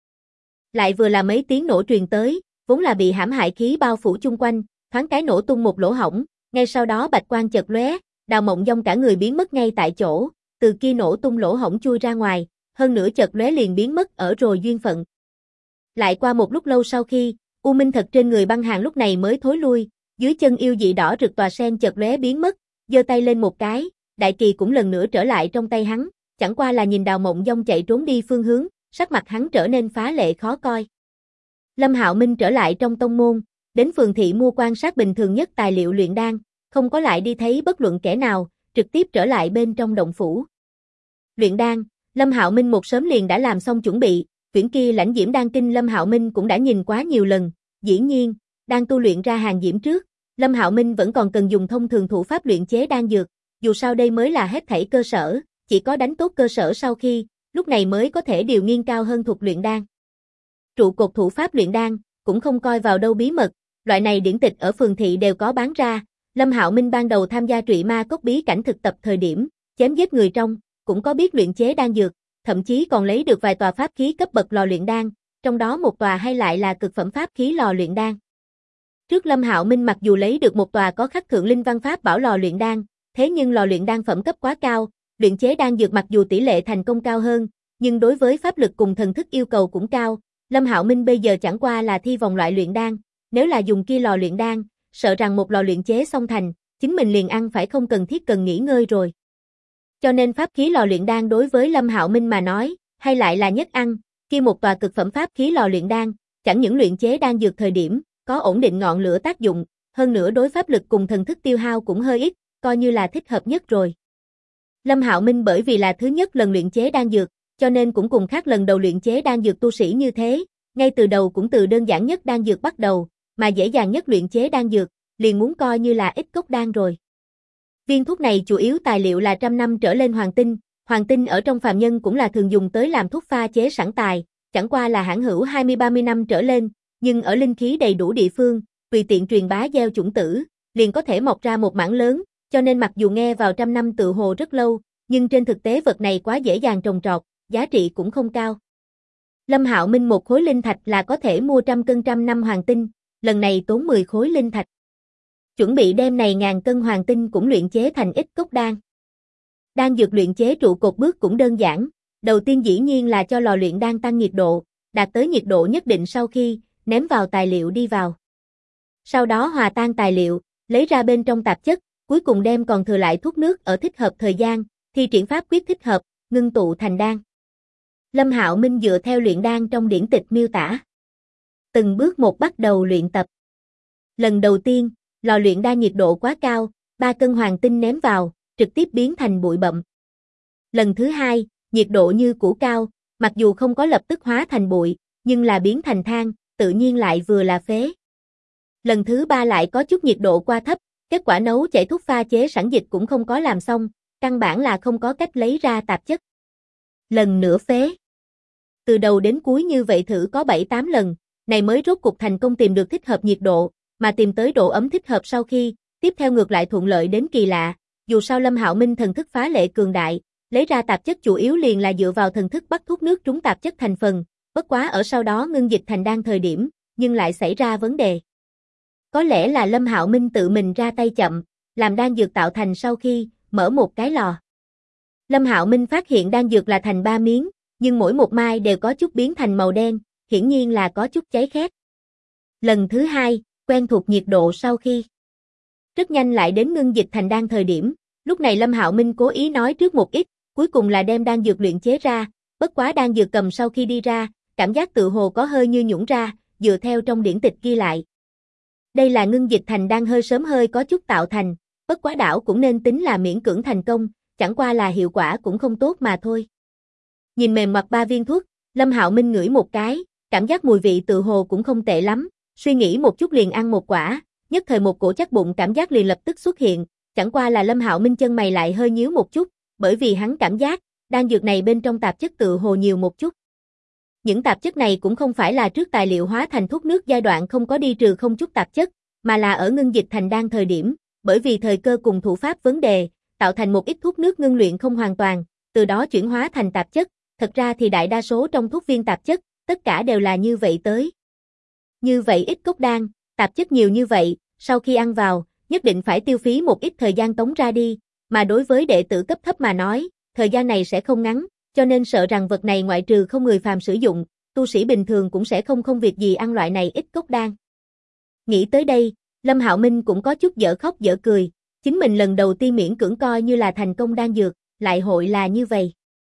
Lại vừa là mấy tiếng nổ truyền tới, vốn là bị hãm hại khí bao phủ chung quanh, thoáng cái nổ tung một lỗ hổng, ngay sau đó bạch quang chợt lóe, Đào Mộng Dông cả người biến mất ngay tại chỗ, từ kia nổ tung lỗ hổng chui ra ngoài, hơn nữa chợt lóe liền biến mất ở rồi duyên phận. Lại qua một lúc lâu sau khi, U Minh thật trên người băng hàng lúc này mới thối lui, dưới chân yêu dị đỏ rực tòa sen chợt lóe biến mất, giơ tay lên một cái, đại kỳ cũng lần nữa trở lại trong tay hắn, chẳng qua là nhìn Đào Mộng Dông chạy trốn đi phương hướng, sắc mặt hắn trở nên phá lệ khó coi. Lâm Hạo Minh trở lại trong tông môn, đến phường thị mua quan sát bình thường nhất tài liệu luyện đan, không có lại đi thấy bất luận kẻ nào, trực tiếp trở lại bên trong động phủ. Luyện đan, Lâm Hạo Minh một sớm liền đã làm xong chuẩn bị, quyển kia lãnh diễm đan kinh Lâm Hạo Minh cũng đã nhìn quá nhiều lần, dĩ nhiên, đang tu luyện ra hàng diễm trước, Lâm Hạo Minh vẫn còn cần dùng thông thường thủ pháp luyện chế đan dược, dù sao đây mới là hết thảy cơ sở, chỉ có đánh tốt cơ sở sau khi, lúc này mới có thể điều nghiên cao hơn thuộc luyện đan. Trụ cột thủ pháp luyện đan, cũng không coi vào đâu bí mật, loại này điển tịch ở phường thị đều có bán ra, Lâm Hạo Minh ban đầu tham gia Trụy Ma Cốc bí cảnh thực tập thời điểm, chém giết người trong, cũng có biết luyện chế đan dược, thậm chí còn lấy được vài tòa pháp khí cấp bậc lò luyện đan, trong đó một tòa hay lại là cực phẩm pháp khí lò luyện đan. Trước Lâm Hạo Minh mặc dù lấy được một tòa có khắc thượng linh văn pháp bảo lò luyện đan, thế nhưng lò luyện đan phẩm cấp quá cao, luyện chế đan dược mặc dù tỷ lệ thành công cao hơn, nhưng đối với pháp lực cùng thần thức yêu cầu cũng cao, Lâm Hạo Minh bây giờ chẳng qua là thi vòng loại luyện đan, nếu là dùng kia lò luyện đan, sợ rằng một lò luyện chế xong thành, chính mình liền ăn phải không cần thiết cần nghỉ ngơi rồi. Cho nên pháp khí lò luyện đan đối với Lâm Hạo Minh mà nói, hay lại là nhất ăn, kia một tòa cực phẩm pháp khí lò luyện đan, chẳng những luyện chế đan dược thời điểm, có ổn định ngọn lửa tác dụng, hơn nữa đối pháp lực cùng thần thức tiêu hao cũng hơi ít, coi như là thích hợp nhất rồi. Lâm Hạo Minh bởi vì là thứ nhất lần luyện chế đan dược, cho nên cũng cùng khác lần đầu luyện chế đan dược tu sĩ như thế, ngay từ đầu cũng từ đơn giản nhất đan dược bắt đầu, mà dễ dàng nhất luyện chế đan dược, liền muốn coi như là ít cốc đan rồi. Viên thuốc này chủ yếu tài liệu là trăm năm trở lên hoàng tinh ở trong phàm nhân cũng là thường dùng tới làm thuốc pha chế sẵn tài, chẳng qua là hãng hữu 20-30 năm trở lên, nhưng ở linh khí đầy đủ địa phương, tùy tiện truyền bá gieo chủng tử, liền có thể mọc ra một mảng lớn, cho nên mặc dù nghe vào trăm năm tự hồ rất lâu, nhưng trên thực tế vật này quá dễ dàng trồng trọt, giá trị cũng không cao. Lâm Hạo Minh một khối linh thạch là có thể mua 100 cân trăm năm hoàng tinh, lần này tốn 10 khối linh thạch. Chuẩn bị đem này 1000 cân hoàng tinh cũng luyện chế thành ít cốc đan. Đan dược luyện chế trụ cột bước cũng đơn giản, đầu tiên dĩ nhiên là cho lò luyện đan tăng nhiệt độ, đạt tới nhiệt độ nhất định sau khi ném vào tài liệu đi vào. Sau đó hòa tan tài liệu, lấy ra bên trong tạp chất, cuối cùng đem còn thừa lại thuốc nước ở thích hợp thời gian, thi triển pháp quyết thích hợp, ngưng tụ thành đan. Lâm Hạo Minh dựa theo luyện đan trong điển tịch miêu tả. Từng bước một bắt đầu luyện tập. Lần đầu tiên, lò luyện đan nhiệt độ quá cao, 3 cân hoàng tinh ném vào, trực tiếp biến thành bụi bặm. Lần thứ hai, nhiệt độ như cũ cao, mặc dù không có lập tức hóa thành bụi, nhưng là biến thành than, tự nhiên lại vừa là phế. Lần thứ ba lại có chút nhiệt độ qua thấp, kết quả nấu chảy thuốc pha chế sẵn dịch cũng không có làm xong, căn bản là không có cách lấy ra tạp chất. Lần nữa phế. Từ đầu đến cuối như vậy thử có 7-8 lần, này mới rốt cục thành công tìm được thích hợp nhiệt độ, mà tìm tới độ ấm thích hợp sau khi, tiếp theo ngược lại thuận lợi đến kỳ lạ, dù sao Lâm Hạo Minh thần thức phá lệ cường đại, lấy ra tạp chất chủ yếu liền là dựa vào thần thức bắt thuốc nước trúng tạp chất thành phần, bất quá ở sau đó ngưng dịch thành đan thời điểm, nhưng lại xảy ra vấn đề. Có lẽ là Lâm Hạo Minh tự mình ra tay chậm, làm đan dược tạo thành sau khi mở một cái lò. Lâm Hạo Minh phát hiện đan dược là thành 3 miếng, nhưng mỗi một mai đều có chút biến thành màu đen, hiển nhiên là có chút cháy khét. Lần thứ hai, quen thuộc nhiệt độ sau khi rất nhanh lại đến ngưng dịch thành đan thời điểm, lúc này Lâm Hạo Minh cố ý nói trước một ít, cuối cùng là đem đan dược luyện chế ra, bất quá đan dược cầm sau khi đi ra, cảm giác tự hồ có hơi như nhũn ra, dựa theo trong điển tịch ghi lại. Đây là ngưng dịch thành đan hơi sớm hơi có chút tạo thành, bất quá đảo cũng nên tính là miễn cưỡng thành công, chẳng qua là hiệu quả cũng không tốt mà thôi. Nhìn mềm mặt 3 viên thuốc, Lâm Hạo Minh ngửi một cái, cảm giác mùi vị tự hồ cũng không tệ lắm, suy nghĩ một chút liền ăn một quả, nhất thời một cổ chắc bụng cảm giác liền lập tức xuất hiện, chẳng qua là Lâm Hạo Minh chân mày lại hơi nhíu một chút, bởi vì hắn cảm giác, đan dược này bên trong tạp chất tự hồ nhiều một chút. Những tạp chất này cũng không phải là trước tài liệu hóa thành thuốc nước giai đoạn không có đi trừ không chút tạp chất, mà là ở ngưng dịch thành đan thời điểm, bởi vì thời cơ cùng thủ pháp vấn đề, tạo thành một ít thuốc nước ngưng luyện không hoàn toàn, từ đó chuyển hóa thành tạp chất, thật ra thì đại đa số trong thuốc viên tạp chất, tất cả đều là như vậy tới. Như vậy ít cốc đan, tạp chất nhiều như vậy, sau khi ăn vào, nhất định phải tiêu phí một ít thời gian tống ra đi, mà đối với đệ tử cấp thấp mà nói, thời gian này sẽ không ngắn, cho nên sợ rằng vật này ngoại trừ không người phàm sử dụng, tu sĩ bình thường cũng sẽ không việc gì ăn loại này ít cốc đan. Nghĩ tới đây, Lâm Hạo Minh cũng có chút dở khóc dở cười, chính mình lần đầu tiên miễn cưỡng coi như là thành công đan dược, lại hội là như vậy.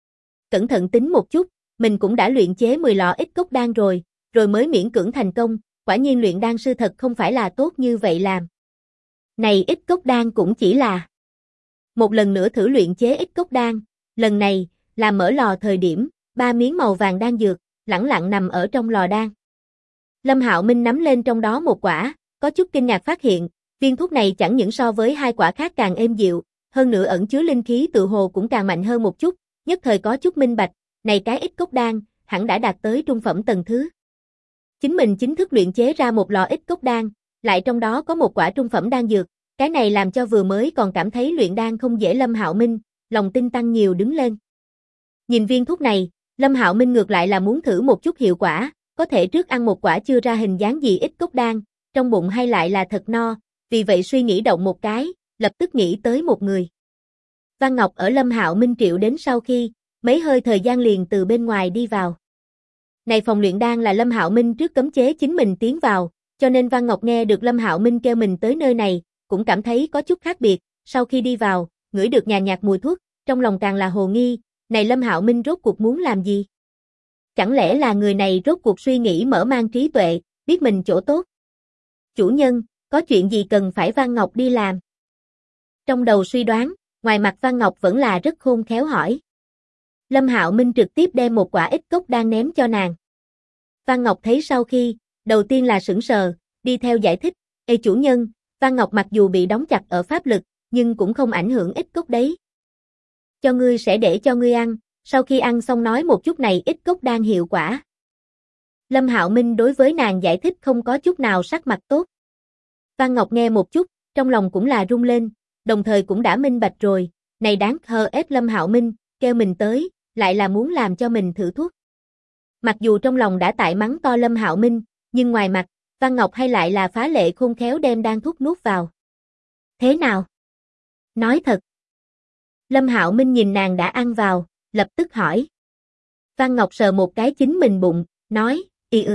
Cẩn thận tính một chút, mình cũng đã luyện chế 10 lọ ít cốc đan rồi mới miễn cưỡng thành công, quả nhiên luyện đan sư thật không phải là tốt như vậy làm. Này ít cốc đan cũng chỉ là một lần nữa thử luyện chế ít cốc đan, lần này là mở lò thời điểm, 3 miếng màu vàng đan dược, lẳng lặng nằm ở trong lò đan. Lâm Hạo Minh nắm lên trong đó một quả, có chút kinh ngạc phát hiện, viên thuốc này chẳng những so với 2 quả khác càng êm dịu, hơn nữa ẩn chứa linh khí tự hồ cũng càng mạnh hơn một chút, nhất thời có chút minh bạch, này cái ít cốc đan, hẳn đã đạt tới trung phẩm tầng thứ. Chính mình chính thức luyện chế ra một lò ít cốc đan, lại trong đó có một quả trung phẩm đan dược, cái này làm cho vừa mới còn cảm thấy luyện đan không dễ Lâm Hạo Minh, lòng tin tăng nhiều đứng lên. Nhìn viên thuốc này, Lâm Hạo Minh ngược lại là muốn thử một chút hiệu quả, có thể trước ăn một quả chưa ra hình dáng gì ít cốc đan, trong bụng hay lại là thật no, vì vậy suy nghĩ động một cái, lập tức nghĩ tới một người. Văn Ngọc ở Lâm Hạo Minh triệu đến sau khi, mấy hơi thời gian liền từ bên ngoài đi vào. Này phòng luyện đan là Lâm Hạo Minh trước cấm chế chính mình tiến vào, cho nên Văn Ngọc nghe được Lâm Hạo Minh kêu mình tới nơi này, cũng cảm thấy có chút khác biệt, sau khi đi vào, ngửi được nhàn nhạt mùi thuốc, trong lòng càng là hồ nghi, này Lâm Hạo Minh rốt cuộc muốn làm gì? Chẳng lẽ là người này rốt cuộc suy nghĩ mở mang trí tuệ, biết mình chỗ tốt? Chủ nhân, có chuyện gì cần phải Văn Ngọc đi làm? Trong đầu suy đoán, ngoài mặt Văn Ngọc vẫn là rất khôn khéo hỏi. Lâm Hạo Minh trực tiếp đem một quả ít cốc đan ném cho nàng. Văn Ngọc thấy sau khi, đầu tiên là sững sờ, đi theo giải thích, "Ê chủ nhân, Văn Ngọc mặc dù bị đóng chặt ở pháp lực, nhưng cũng không ảnh hưởng ít cốc đấy. Cho ngươi sẽ để cho ngươi ăn, sau khi ăn xong nói một chút này ít cốc đan hiệu quả." Lâm Hạo Minh đối với nàng giải thích không có chút nào sắc mặt tốt. Văn Ngọc nghe một chút, trong lòng cũng là rung lên, đồng thời cũng đã minh bạch rồi, này đáng hờ ép Lâm Hạo Minh, kêu mình tới, lại là muốn làm cho mình thử thuốc. Mặc dù trong lòng đã tại mắng to Lâm Hạo Minh, nhưng ngoài mặt, Văn Ngọc hay lại là phá lệ khôn khéo đem đan thuốc nuốt vào. Thế nào? Nói thật. Lâm Hạo Minh nhìn nàng đã ăn vào, lập tức hỏi. Văn Ngọc sờ một cái chính mình bụng, nói,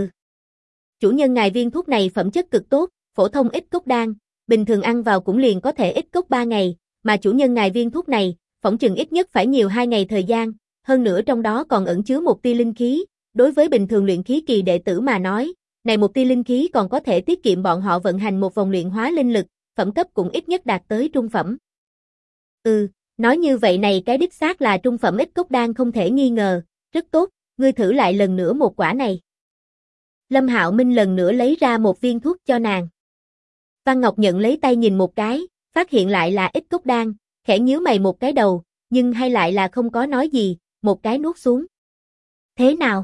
Chủ nhân ngài viên thuốc này phẩm chất cực tốt, phổ thông ít cốc đan, bình thường ăn vào cũng liền có thể ít cốc 3 ngày, mà chủ nhân ngài viên thuốc này, phỏng chừng ít nhất phải nhiều 2 ngày thời gian, hơn nữa trong đó còn ẩn chứa một tia linh khí, đối với bình thường luyện khí kỳ đệ tử mà nói, này một tia linh khí còn có thể tiết kiệm bọn họ vận hành một vòng luyện hóa linh lực, phẩm cấp cũng ít nhất đạt tới trung phẩm. Nói như vậy này cái đích xác là trung phẩm ít cốc đan không thể nghi ngờ, rất tốt, ngươi thử lại lần nữa một quả này. Lâm Hạo Minh lần nữa lấy ra một viên thuốc cho nàng. Văn Ngọc nhận lấy tay nhìn một cái, phát hiện lại là ít cốc đan, khẽ nhíu mày một cái đầu, nhưng hay lại là không có nói gì, một cái nuốt xuống. Thế nào?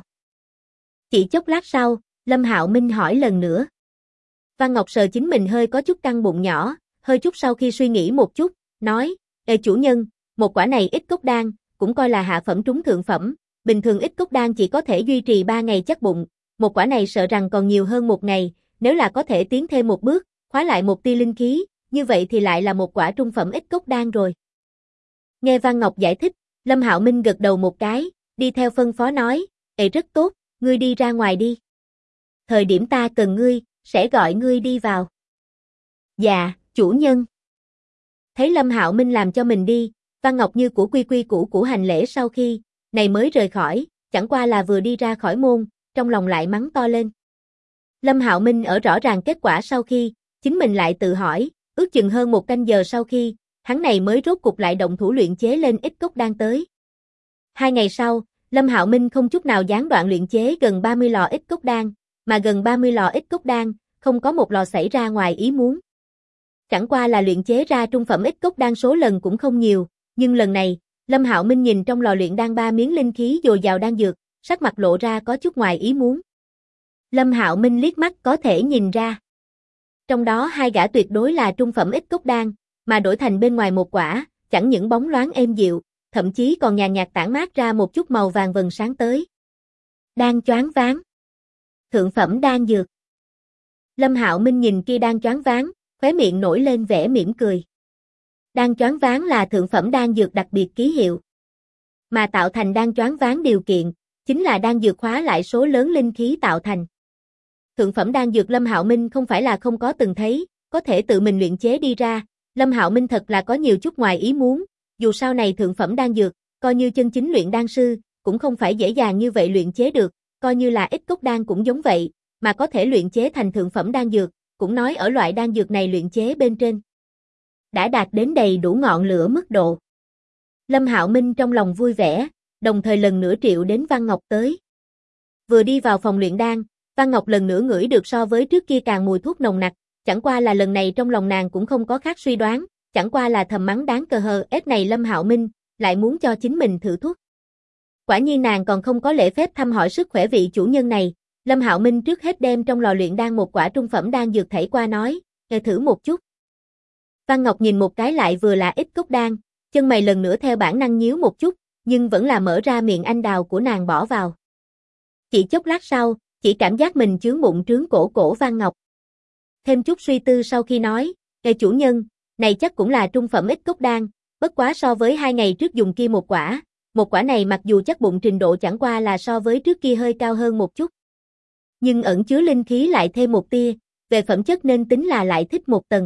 Chỉ chốc lát sau, Lâm Hạo Minh hỏi lần nữa. Văn Ngọc sờ chính mình hơi có chút căng bụng nhỏ, hơi chút sau khi suy nghĩ một chút, nói, Ê chủ nhân, một quả này ít cốc đan, cũng coi là hạ phẩm trúng thượng phẩm, bình thường ít cốc đan chỉ có thể duy trì 3 ngày chắc bụng, một quả này sợ rằng còn nhiều hơn 1 ngày, nếu là có thể tiến thêm một bước, khóa lại một tia linh khí, như vậy thì lại là một quả trung phẩm ít cốc đan rồi. Nghe Văn Ngọc giải thích, Lâm Hạo Minh gật đầu một cái, đi theo phân phó nói, Ê rất tốt, ngươi đi ra ngoài đi. Thời điểm ta cần ngươi, sẽ gọi ngươi đi vào. Dạ, chủ nhân. Thấy Lâm Hạo Minh làm cho mình đi, Văn Ngọc như của quy củ hành lễ sau khi, này mới rời khỏi, chẳng qua là vừa đi ra khỏi môn, trong lòng lại mắng to lên. Lâm Hạo Minh ở rõ ràng kết quả sau khi, chính mình lại tự hỏi, ước chừng hơn 1 canh giờ sau khi, hắn này mới rốt cục lại động thủ luyện chế lên ít cốc đan tới. 2 ngày sau, Lâm Hạo Minh không chút nào gián đoạn luyện chế gần 30 lò ít cốc đan, mà gần 30 lò ít cốc đan, không có một lò xảy ra ngoài ý muốn. Chẳng qua là luyện chế ra trung phẩm ít cốc đan số lần cũng không nhiều, nhưng lần này, Lâm Hạo Minh nhìn trong lò luyện đan 3 miếng linh khí dồi dào đan dược, sắc mặt lộ ra có chút ngoài ý muốn. Lâm Hạo Minh liếc mắt có thể nhìn ra. Trong đó 2 gã tuyệt đối là trung phẩm ít cốc đan, mà đổi thành bên ngoài một quả, chẳng những bóng loáng êm dịu, thậm chí còn nhàn nhạt tản mát ra một chút màu vàng vần sáng tới. Đan choáng váng. Thượng phẩm đan dược. Lâm Hạo Minh nhìn kia đan choáng váng, khóe miệng nổi lên vẻ mỉm cười. Đan choáng váng là thượng phẩm đan dược đặc biệt ký hiệu. Mà tạo thành đan choáng váng điều kiện, chính là đan dược khóa lại số lớn linh khí tạo thành. Thượng phẩm đan dược Lâm Hạo Minh không phải là không có từng thấy, có thể tự mình luyện chế đi ra, Lâm Hạo Minh thật là có nhiều chút ngoài ý muốn, dù sau này thượng phẩm đan dược, coi như chân chính luyện đan sư, cũng không phải dễ dàng như vậy luyện chế được, coi như là ít cốc đan cũng giống vậy, mà có thể luyện chế thành thượng phẩm đan dược, cũng nói ở loại đan dược này luyện chế bên trên đã đạt đến đầy đủ ngọn lửa mức độ. Lâm Hạo Minh trong lòng vui vẻ, đồng thời lần nữa triệu đến Văn Ngọc tới. Vừa đi vào phòng luyện đan, Văn Ngọc lần nữa ngửi được so với trước kia càng mùi thuốc nồng nặc, chẳng qua là lần này trong lòng nàng cũng không có khác suy đoán, chẳng qua là thầm mắng đáng cờ hờ ép này Lâm Hạo Minh, lại muốn cho chính mình thử thuốc. Quả nhiên nàng còn không có lễ phép thăm hỏi sức khỏe vị chủ nhân này, Lâm Hạo Minh trước hết đem trong lò luyện đan một quả trung phẩm đan dược thảy qua nói, "Nghe thử một chút." Văn Ngọc nhìn một cái lại vừa là ít cốc đan, chân mày lần nữa theo bản năng nhíu một chút, nhưng vẫn là mở ra miệng anh đào của nàng bỏ vào. Chỉ chốc lát sau, chỉ cảm giác mình chướng bụng trướng cổ Văn Ngọc. Thêm chút suy tư sau khi nói, "Ê chủ nhân, này chắc cũng là trung phẩm ít cốc đan, bất quá so với 2 ngày trước dùng kia một quả này mặc dù chắc bụng trình độ chẳng qua là so với trước kia hơi cao hơn một chút. Nhưng ẩn chứa linh khí lại thêm một tia, về phẩm chất nên tính là lại thích một tầng.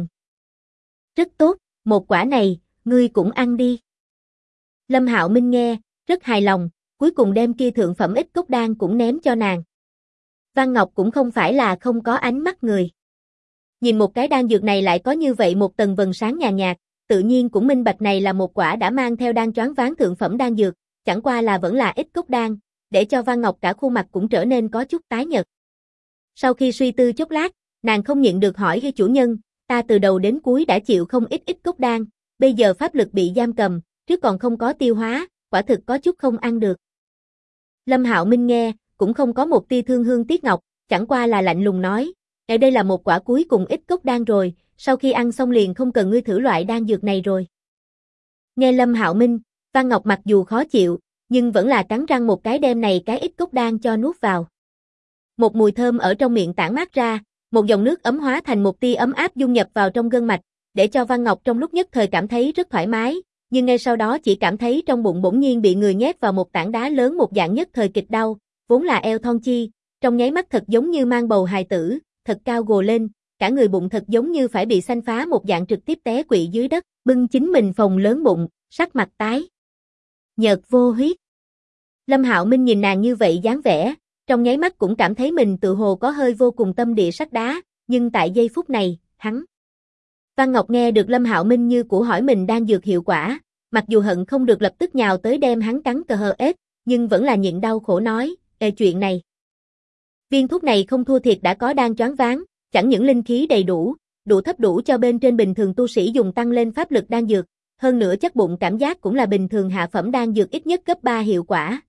Rất tốt, một quả này, ngươi cũng ăn đi." Lâm Hạo Minh nghe, rất hài lòng, cuối cùng đem kia thượng phẩm ít cốc đan cũng ném cho nàng. Văn Ngọc cũng không phải là không có ánh mắt người. Nhìn một cái đan dược này lại có như vậy một tầng vầng sáng nhàn nhạt, tự nhiên cũng minh bạch này là một quả đã mang theo đan choáng váng thượng phẩm đan dược, chẳng qua là vẫn là ít cốc đan, để cho Văn Ngọc cả khuôn mặt cũng trở nên có chút tái nhợt. Sau khi suy tư chốc lát, nàng không nhịn được hỏi với chủ nhân, ta từ đầu đến cuối đã chịu không ít cốc đan, bây giờ pháp lực bị giam cầm, trước còn không có tiêu hóa, quả thực có chút không ăn được. Lâm Hạo Minh nghe, cũng không có một tia thương hương tiếc ngọc, chẳng qua là lạnh lùng nói, đây là một quả cuối cùng ít cốc đan rồi, sau khi ăn xong liền không cần ngươi thử loại đan dược này rồi. Nghe Lâm Hạo Minh, Văn Ngọc mặc dù khó chịu, nhưng vẫn là cắn răng một cái đem này cái ít cốc đan cho nuốt vào. Một mùi thơm ở trong miệng tản mát ra, một dòng nước ấm hóa thành một tia ấm áp dung nhập vào trong gân mạch, để cho Văn Ngọc trong lúc nhất thời cảm thấy rất thoải mái, nhưng ngay sau đó chỉ cảm thấy trong bụng bỗng nhiên bị người nhét vào một tảng đá lớn một dạng nhất thời kịch đau, vốn là eo thon chi, trong nháy mắt thật giống như mang bầu hài tử, thật cao gồ lên, cả người bụng thật giống như phải bị xanh phá một dạng trực tiếp té quỵ dưới đất, bưng chính mình phồng lớn bụng, sắc mặt tái nhợt vô huyết. Lâm Hạo Minh nhìn nàng như vậy dáng vẻ, trong nháy mắt cũng cảm thấy mình tự hồ có hơi vô cùng tâm địa sắt đá, nhưng tại giây phút này, hắn. Văn Ngọc nghe được Lâm Hạo Minh như của hỏi mình đang dược hiệu quả, mặc dù hận không được lập tức nhào tới đem hắn cắn cờ hờ ết, nhưng vẫn là nhịn đau khổ nói, chuyện này. Viên thuốc này không thua thiệt đã có đan choáng váng, chẳng những linh khí đầy đủ, đủ thấp đủ cho bên trên bình thường tu sĩ dùng tăng lên pháp lực đan dược, hơn nữa chất bụng cảm giác cũng là bình thường hạ phẩm đan dược ít nhất cấp 3 hiệu quả,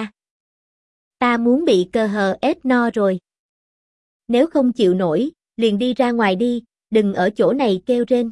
ta muốn bị cờ hờ ết no rồi. Nếu không chịu nổi, liền đi ra ngoài đi, đừng ở chỗ này kêu rên.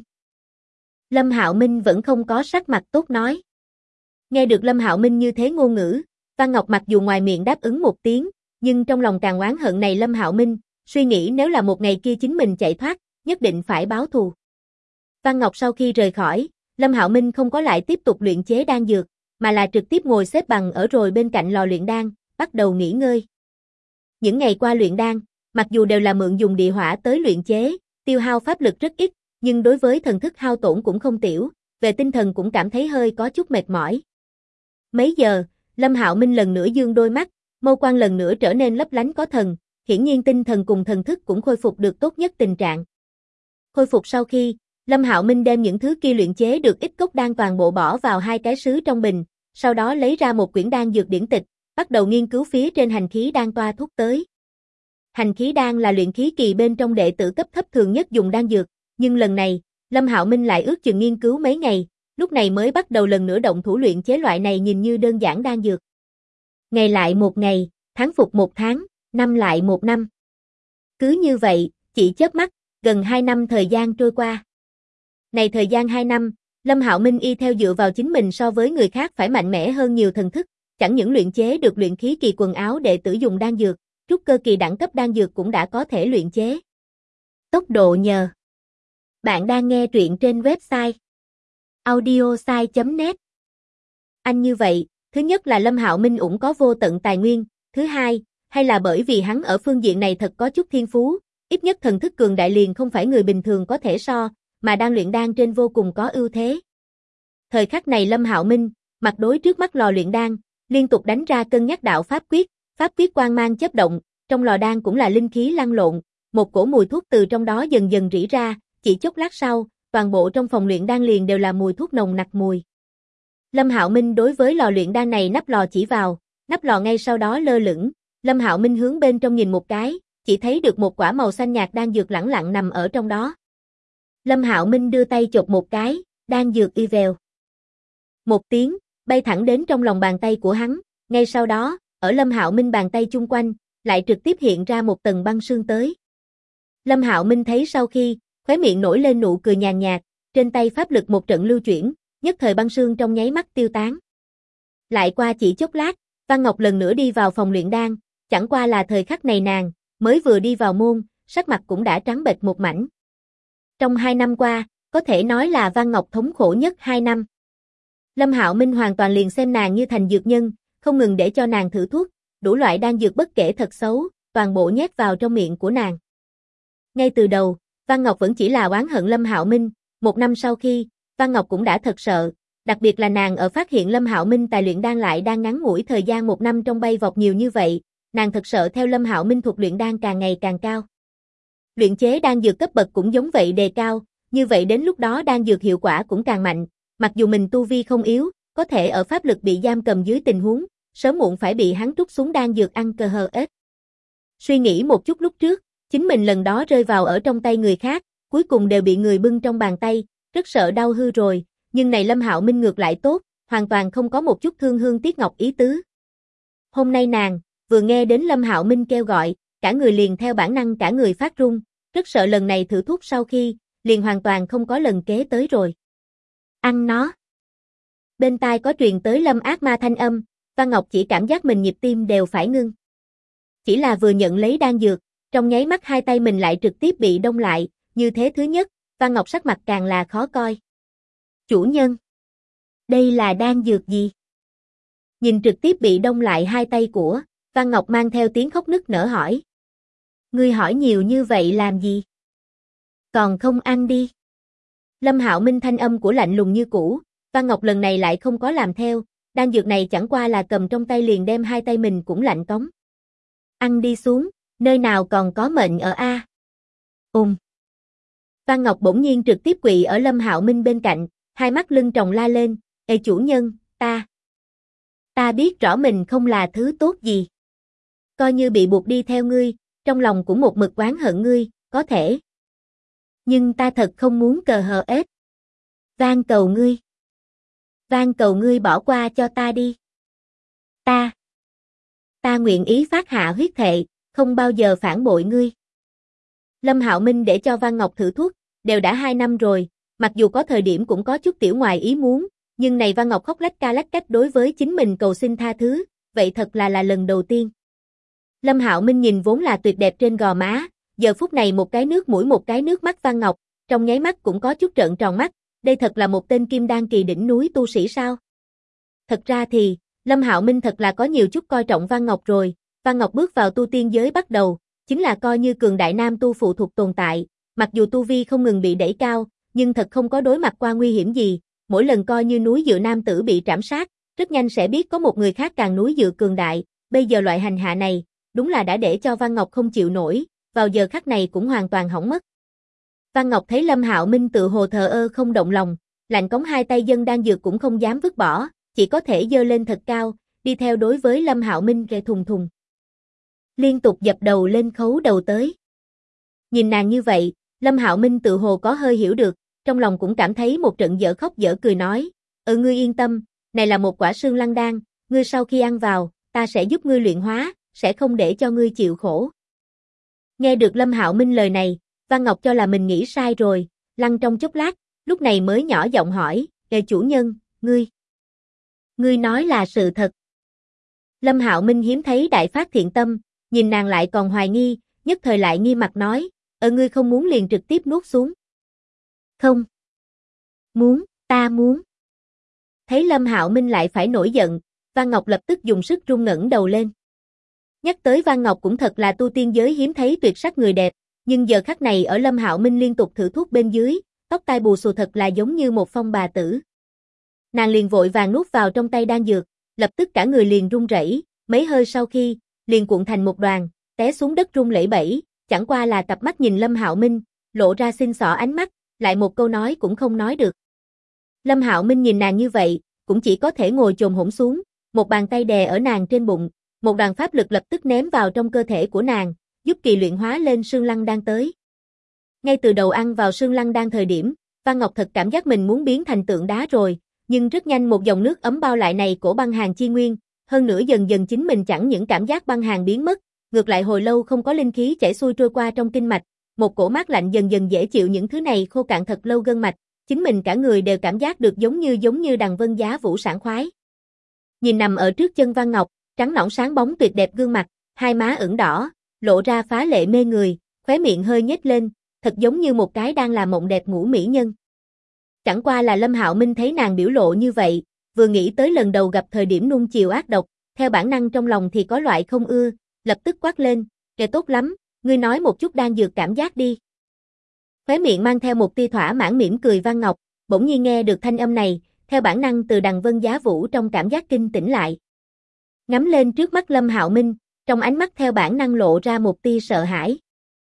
Lâm Hạo Minh vẫn không có sắc mặt tốt nói. Nghe được Lâm Hạo Minh như thế ngôn ngữ, Văn Ngọc mặc dù ngoài miệng đáp ứng một tiếng, nhưng trong lòng càng oán hận này Lâm Hạo Minh, suy nghĩ nếu là một ngày kia chính mình chạy thoát, nhất định phải báo thù. Văn Ngọc sau khi rời khỏi, Lâm Hạo Minh không có lại tiếp tục luyện chế đan dược, mà là trực tiếp ngồi xếp bằng ở rồi bên cạnh lò luyện đan, bắt đầu nghỉ ngơi. Những ngày qua luyện đan, mặc dù đều là mượn dùng địa hỏa tới luyện chế, tiêu hao pháp lực rất ít, nhưng đối với thần thức hao tổn cũng không tiểu, về tinh thần cũng cảm thấy hơi có chút mệt mỏi. Mấy giờ, Lâm Hạo Minh lần nữa dương đôi mắt, mâu quang lần nữa trở nên lấp lánh có thần, hiển nhiên tinh thần cùng thần thức cũng khôi phục được tốt nhất tình trạng. Khôi phục sau khi, Lâm Hạo Minh đem những thứ kia luyện chế được ít cốc đan toàn bộ bỏ vào hai cái sứ trong bình, sau đó lấy ra một quyển đan dược điển tịch, bắt đầu nghiên cứu phía trên hành khí đan toa thuốc tới. Hành khí đan là luyện khí kỳ bên trong đệ tử cấp thấp thường nhất dùng đan dược, nhưng lần này, Lâm Hạo Minh lại ước chừng nghiên cứu mấy ngày, lúc này mới bắt đầu lần nữa động thủ luyện chế loại này nhìn như đơn giản đan dược. Ngày lại một ngày, tháng phục một tháng, năm lại một năm. Cứ như vậy, chỉ chớp mắt, gần 2 năm thời gian trôi qua. Này thời gian 2 năm, Lâm Hạo Minh y theo dựa vào chính mình so với người khác phải mạnh mẽ hơn nhiều thần thức, chẳng những luyện chế được luyện khí kỳ quần áo đệ tử dùng đan dược, trúc cơ kỳ đẳng cấp đan dược cũng đã có thể luyện chế. Tốc độ nhờ. Bạn đang nghe truyện trên website audiosai.net. Anh như vậy, thứ nhất là Lâm Hạo Minh ủng có vô tận tài nguyên, thứ hai, hay là bởi vì hắn ở phương diện này thật có chút thiên phú, ít nhất thần thức cường đại liền không phải người bình thường có thể so, mà đang luyện đan trên vô cùng có ưu thế. Thời khắc này Lâm Hạo Minh, mặt đối trước mắt lò luyện đan, liên tục đánh ra cân nhắc đạo pháp quyết quang mang chớp động, trong lò đan cũng là linh khí lăn lộn, một cổ mùi thuốc từ trong đó dần dần rỉ ra, chỉ chốc lát sau, toàn bộ trong phòng luyện đan liền đều là mùi thuốc nồng nặc mùi. Lâm Hạo Minh đối với lò luyện đan này nắp lò chỉ vào, nắp lò ngay sau đó lơ lửng, Lâm Hạo Minh hướng bên trong nhìn một cái, chỉ thấy được một quả màu xanh nhạt đan dược lẳng lặng nằm ở trong đó. Lâm Hạo Minh đưa tay chộp một cái, đan dược y vèo. Một tiếng, bay thẳng đến trong lòng bàn tay của hắn, ngay sau đó, ở Lâm Hạo Minh bàn tay chung quanh, lại trực tiếp hiện ra một tầng băng sương tới. Lâm Hạo Minh thấy sau khi, khóe miệng nổi lên nụ cười nhàn nhạt, trên tay pháp lực một trận lưu chuyển, nhất thời băng sương trong nháy mắt tiêu tán. Lại qua chỉ chốc lát, Văn Ngọc lần nữa đi vào phòng luyện đan, chẳng qua là thời khắc này nàng, mới vừa đi vào môn, sắc mặt cũng đã trắng bệch một mảnh. Trong 2 năm qua, có thể nói là Văn Ngọc thống khổ nhất 2 năm. Lâm Hạo Minh hoàn toàn liền xem nàng như thành dược nhân, không ngừng để cho nàng thử thuốc, đủ loại đan dược bất kể thật xấu, toàn bộ nhét vào trong miệng của nàng. Ngay từ đầu, Văn Ngọc vẫn chỉ là oán hận Lâm Hạo Minh, 1 năm sau khi, Văn Ngọc cũng đã thật sợ, đặc biệt là nàng ở phát hiện Lâm Hạo Minh tài luyện đan lại đang ngắn ngủi thời gian 1 năm trong bay vọt nhiều như vậy, nàng thật sợ theo Lâm Hạo Minh thuật luyện đan càng ngày càng cao. Luyện chế đan dược cấp bậc cũng giống vậy đề cao, như vậy đến lúc đó đan dược hiệu quả cũng càng mạnh, mặc dù mình tu vi không yếu, có thể ở pháp lực bị giam cầm dưới tình huống, sớm muộn phải bị hắn trút xuống đan dược ăn cơ hờ ết. Suy nghĩ một chút lúc trước, chính mình lần đó rơi vào ở trong tay người khác, cuối cùng đều bị người bưng trong bàn tay, rất sợ đau hư rồi, nhưng này Lâm Hạo Minh ngược lại tốt, hoàn toàn không có một chút thương hương tiếc ngọc ý tứ. Hôm nay nàng, vừa nghe đến Lâm Hạo Minh kêu gọi, cả người liền theo bản năng cả người phát run, rất sợ lần này thử thuốc sau khi, liền hoàn toàn không có lần kế tới rồi. Ăn nó. Bên tai có truyền tới Lâm ác ma thanh âm, Văn Ngọc chỉ cảm giác mình nhịp tim đều phải ngưng. Chỉ là vừa nhận lấy đan dược, trong nháy mắt hai tay mình lại trực tiếp bị đông lại, như thế thứ nhất, Văn Ngọc sắc mặt càng là khó coi. Chủ nhân, đây là đan dược gì? Nhìn trực tiếp bị đông lại hai tay của, Văn Ngọc mang theo tiếng khóc nức nở hỏi. Ngươi hỏi nhiều như vậy làm gì? Còn không ăn đi. Lâm Hạo Minh thanh âm của lạnh lùng như cũ, Văn Ngọc lần này lại không có làm theo, đan dược này chẳng qua là cầm trong tay liền đem hai tay mình cũng lạnh cống. Ăn đi xuống, nơi nào còn có mệnh ở a? Văn Ngọc bỗng nhiên trực tiếp quỳ ở Lâm Hạo Minh bên cạnh, hai mắt lưng tròng la lên, "Ê chủ nhân, ta biết rõ mình không là thứ tốt gì. Coi như bị buộc đi theo ngươi, trong lòng cũng một mực oán hận ngươi, có thể. Nhưng ta thật không muốn cờ hờ ết. Van cầu ngươi bỏ qua cho ta đi. Ta nguyện ý phát hạ huyết thệ, không bao giờ phản bội ngươi." Lâm Hạo Minh để cho Văn Ngọc thử thuốc, đều đã 2 năm rồi, mặc dù có thời điểm cũng có chút tiểu ngoài ý muốn, nhưng này Văn Ngọc khóc lách ca lách cách đối với chính mình cầu xin tha thứ, vậy thật là lần đầu tiên. Lâm Hạo Minh nhìn vốn là tuyệt đẹp trên gò má, giờ phút này một cái nước mũi một cái nước mắt Văn Ngọc, trong nháy mắt cũng có chút trợn tròn mắt, đây thật là một tên kim đan kỳ đỉnh núi tu sĩ sao? Thật ra thì, Lâm Hạo Minh thật là có nhiều chút coi trọng Văn Ngọc rồi, Văn Ngọc bước vào tu tiên giới bắt đầu, chính là coi như cường đại nam tu phụ thuộc tồn tại, mặc dù tu vi không ngừng bị đẩy cao, nhưng thật không có đối mặt qua nguy hiểm gì, mỗi lần coi như núi dựa nam tử bị trảm sát, rất nhanh sẽ biết có một người khác càng núi dựa cường đại, bây giờ loại hành hạ này, đúng là đã để cho Văn Ngọc không chịu nổi, vào giờ khắc này cũng hoàn toàn hỏng mất. Văn Ngọc thấy Lâm Hạo Minh tự hồ thờ ơ không động lòng, lạnh cống hai tay dân đang dược cũng không dám vứt bỏ, chỉ có thể giơ lên thật cao, đi theo đối với Lâm Hạo Minh rè thùng thùng. Liên tục dập đầu lên khấu đầu tới. Nhìn nàng như vậy, Lâm Hạo Minh tự hồ có hơi hiểu được, trong lòng cũng cảm thấy một trận dở khóc dở cười nói, ngươi yên tâm, này là một quả sương lăng đan, ngươi sau khi ăn vào, ta sẽ giúp ngươi luyện hóa, sẽ không để cho ngươi chịu khổ. Nghe được Lâm Hạo Minh lời này, Văn Ngọc cho là mình nghĩ sai rồi, lăng trong chốc lát, lúc này mới nhỏ giọng hỏi, chủ nhân, ngươi nói là sự thật. Lâm Hạo Minh hiếm thấy đại phát thiện tâm, nhìn nàng lại còn hoài nghi, nhất thời lại nghi mặt nói, ngươi không muốn liền trực tiếp nuốt xuống. Không. Ta muốn. Thấy Lâm Hạo Minh lại phải nổi giận, Văn Ngọc lập tức dùng sức rung ngẩng đầu lên. Nhắc tới Văn Ngọc cũng thật là tu tiên giới hiếm thấy tuyệt sắc người đẹp, nhưng giờ khắc này ở Lâm Hạo Minh liên tục thử thuốc bên dưới, tóc tai bù xù thật là giống như một phong bà tử. Nàng liền vội vàng nuốt vào trong tay đan dược, lập tức cả người liền run rẩy, mấy hơi sau khi, liền cuộn thành một đoàn, té xuống đất run lẩy bẩy, chẳng qua là cặp mắt nhìn Lâm Hạo Minh, lộ ra xinh xỏ ánh mắt, lại một câu nói cũng không nói được. Lâm Hạo Minh nhìn nàng như vậy, cũng chỉ có thể ngồi chồm hổm xuống, một bàn tay đè ở nàng trên bụng, một đoàn pháp lực lập tức ném vào trong cơ thể của nàng, giúp kỳ luyện hóa lên sương lăng đan tới. Ngay từ đầu ăn vào sương lăng đan thời điểm, Văn Ngọc thật cảm giác mình muốn biến thành tượng đá rồi, nhưng rất nhanh một dòng nước ấm bao lại này cổ băng hàn chi nguyên, hơn nữa dần dần chính mình chẳng những cảm giác băng hàn biến mất, ngược lại hồi lâu không có linh khí chảy xuôi trôi qua trong kinh mạch, một cổ mát lạnh dần dần dễ chịu những thứ này khô cạn thật lâu gân mạch, chính mình cả người đều cảm giác được giống như đằng vân giá vũ sảng khoái. Nhìn nằm ở trước chân Văn Ngọc, trắng nõn sáng bóng tuyệt đẹp gương mặt, hai má ửng đỏ, lộ ra phá lệ mê người, khóe miệng hơi nhếch lên, thật giống như một cái đang làm mộng đẹp ngủ mỹ nhân. Chẳng qua là Lâm Hạo Minh thấy nàng biểu lộ như vậy, vừa nghĩ tới lần đầu gặp thời điểm nuông chiều ác độc, theo bản năng trong lòng thì có loại không ưa, lập tức quát lên, "Kẻ tốt lắm, ngươi nói một chút đang dược cảm giác đi." Khóe miệng mang theo một tia thỏa mãn mỉm cười Văn Ngọc, bỗng nhiên nghe được thanh âm này, theo bản năng từ đằng vân giá vũ trong cảm giác kinh tỉnh lại. Ngắm lên trước mắt Lâm Hạo Minh, trong ánh mắt theo bản năng lộ ra một tia sợ hãi.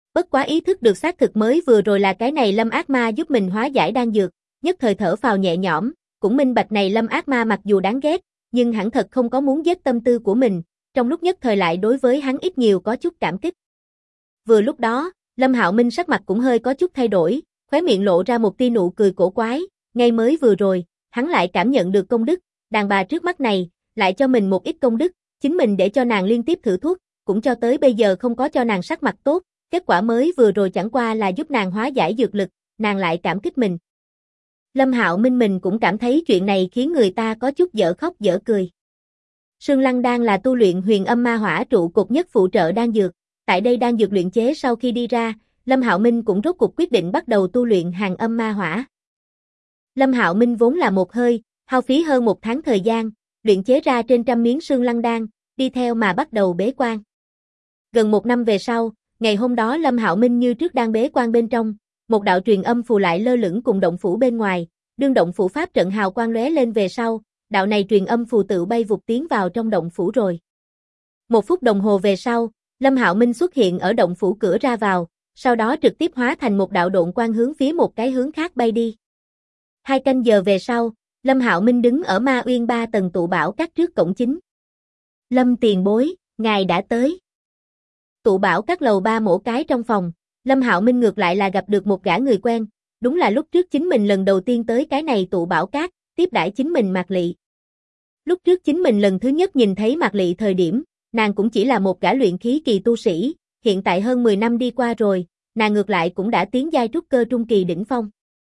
Bất quá ý thức được xác thực mới vừa rồi là cái này Lâm Ác Ma giúp mình hóa giải đan dược, nhất thời thở phào nhẹ nhõm, cũng minh bạch này Lâm Ác Ma mặc dù đáng ghét, nhưng hẳn thật không có muốn giết tâm tư của mình, trong lúc nhất thời lại đối với hắn ít nhiều có chút cảm kích. Vừa lúc đó, Lâm Hạo Minh sắc mặt cũng hơi có chút thay đổi, khóe miệng lộ ra một tia nụ cười cổ quái, ngay mới vừa rồi, hắn lại cảm nhận được công đức, đàn bà trước mắt này, lại cho mình một ít công đức, chính mình để cho nàng liên tiếp thử thuốc, cũng cho tới bây giờ không có cho nàng sắc mặt tốt, kết quả mới vừa rồi chẳng qua là giúp nàng hóa giải dược lực, nàng lại cảm kích mình. Lâm Hạo Minh mình cũng cảm thấy chuyện này khiến người ta có chút dở khóc dở cười. Sương Lăng Đan là tu luyện huyền âm ma hỏa trụ cột nhất phụ trợ đan dược, tại đây đan dược luyện chế sau khi đi ra, Lâm Hạo Minh cũng rốt cuộc quyết định bắt đầu tu luyện hàn âm ma hỏa. Lâm Hạo Minh vốn là một hơi, hao phí hơn 1 tháng thời gian, luyện chế ra trên 100 miếng Sương Lăng Đan, đi theo mà bắt đầu bế quan. Gần 1 năm về sau, ngày hôm đó Lâm Hạo Minh như trước đang bế quan bên trong, một đạo truyền âm phù lại lơ lửng cùng động phủ bên ngoài, đương động phủ pháp trận hào quang lóe lên về sau, đạo này truyền âm phù tự bay vụt tiến vào trong động phủ rồi. 1 phút đồng hồ về sau, Lâm Hạo Minh xuất hiện ở động phủ cửa ra vào, sau đó trực tiếp hóa thành một đạo độn quang hướng phía một cái hướng khác bay đi. 2 canh giờ về sau, Lâm Hạo Minh đứng ở Ma Uyên 3 tầng tụ bảo các trước cổng chính. Lâm tiền bối, ngài đã tới. Tụ bảo các lầu 3 mỗi cái trong phòng, Lâm Hạo Minh ngược lại là gặp được một gã người quen, đúng là lúc trước chính mình lần đầu tiên tới cái này tụ bảo các, tiếp đãi chính mình Mạc Lị. Lúc trước chính mình lần thứ nhất nhìn thấy Mạc Lị thời điểm, nàng cũng chỉ là một gã luyện khí kỳ tu sĩ, hiện tại hơn 10 năm đi qua rồi, nàng ngược lại cũng đã tiến giai trúc cơ trung kỳ đỉnh phong.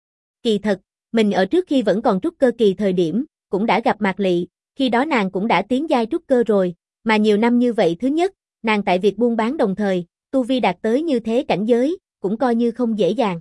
Kỳ thật, mình ở trước khi vẫn còn trúc cơ kỳ thời điểm, cũng đã gặp Mạc Lị, khi đó nàng cũng đã tiến giai trúc cơ rồi, mà nhiều năm như vậy thứ nhất, nàng tại việc buôn bán đồng thời, tu vi đạt tới như thế cảnh giới, cũng coi như không dễ dàng.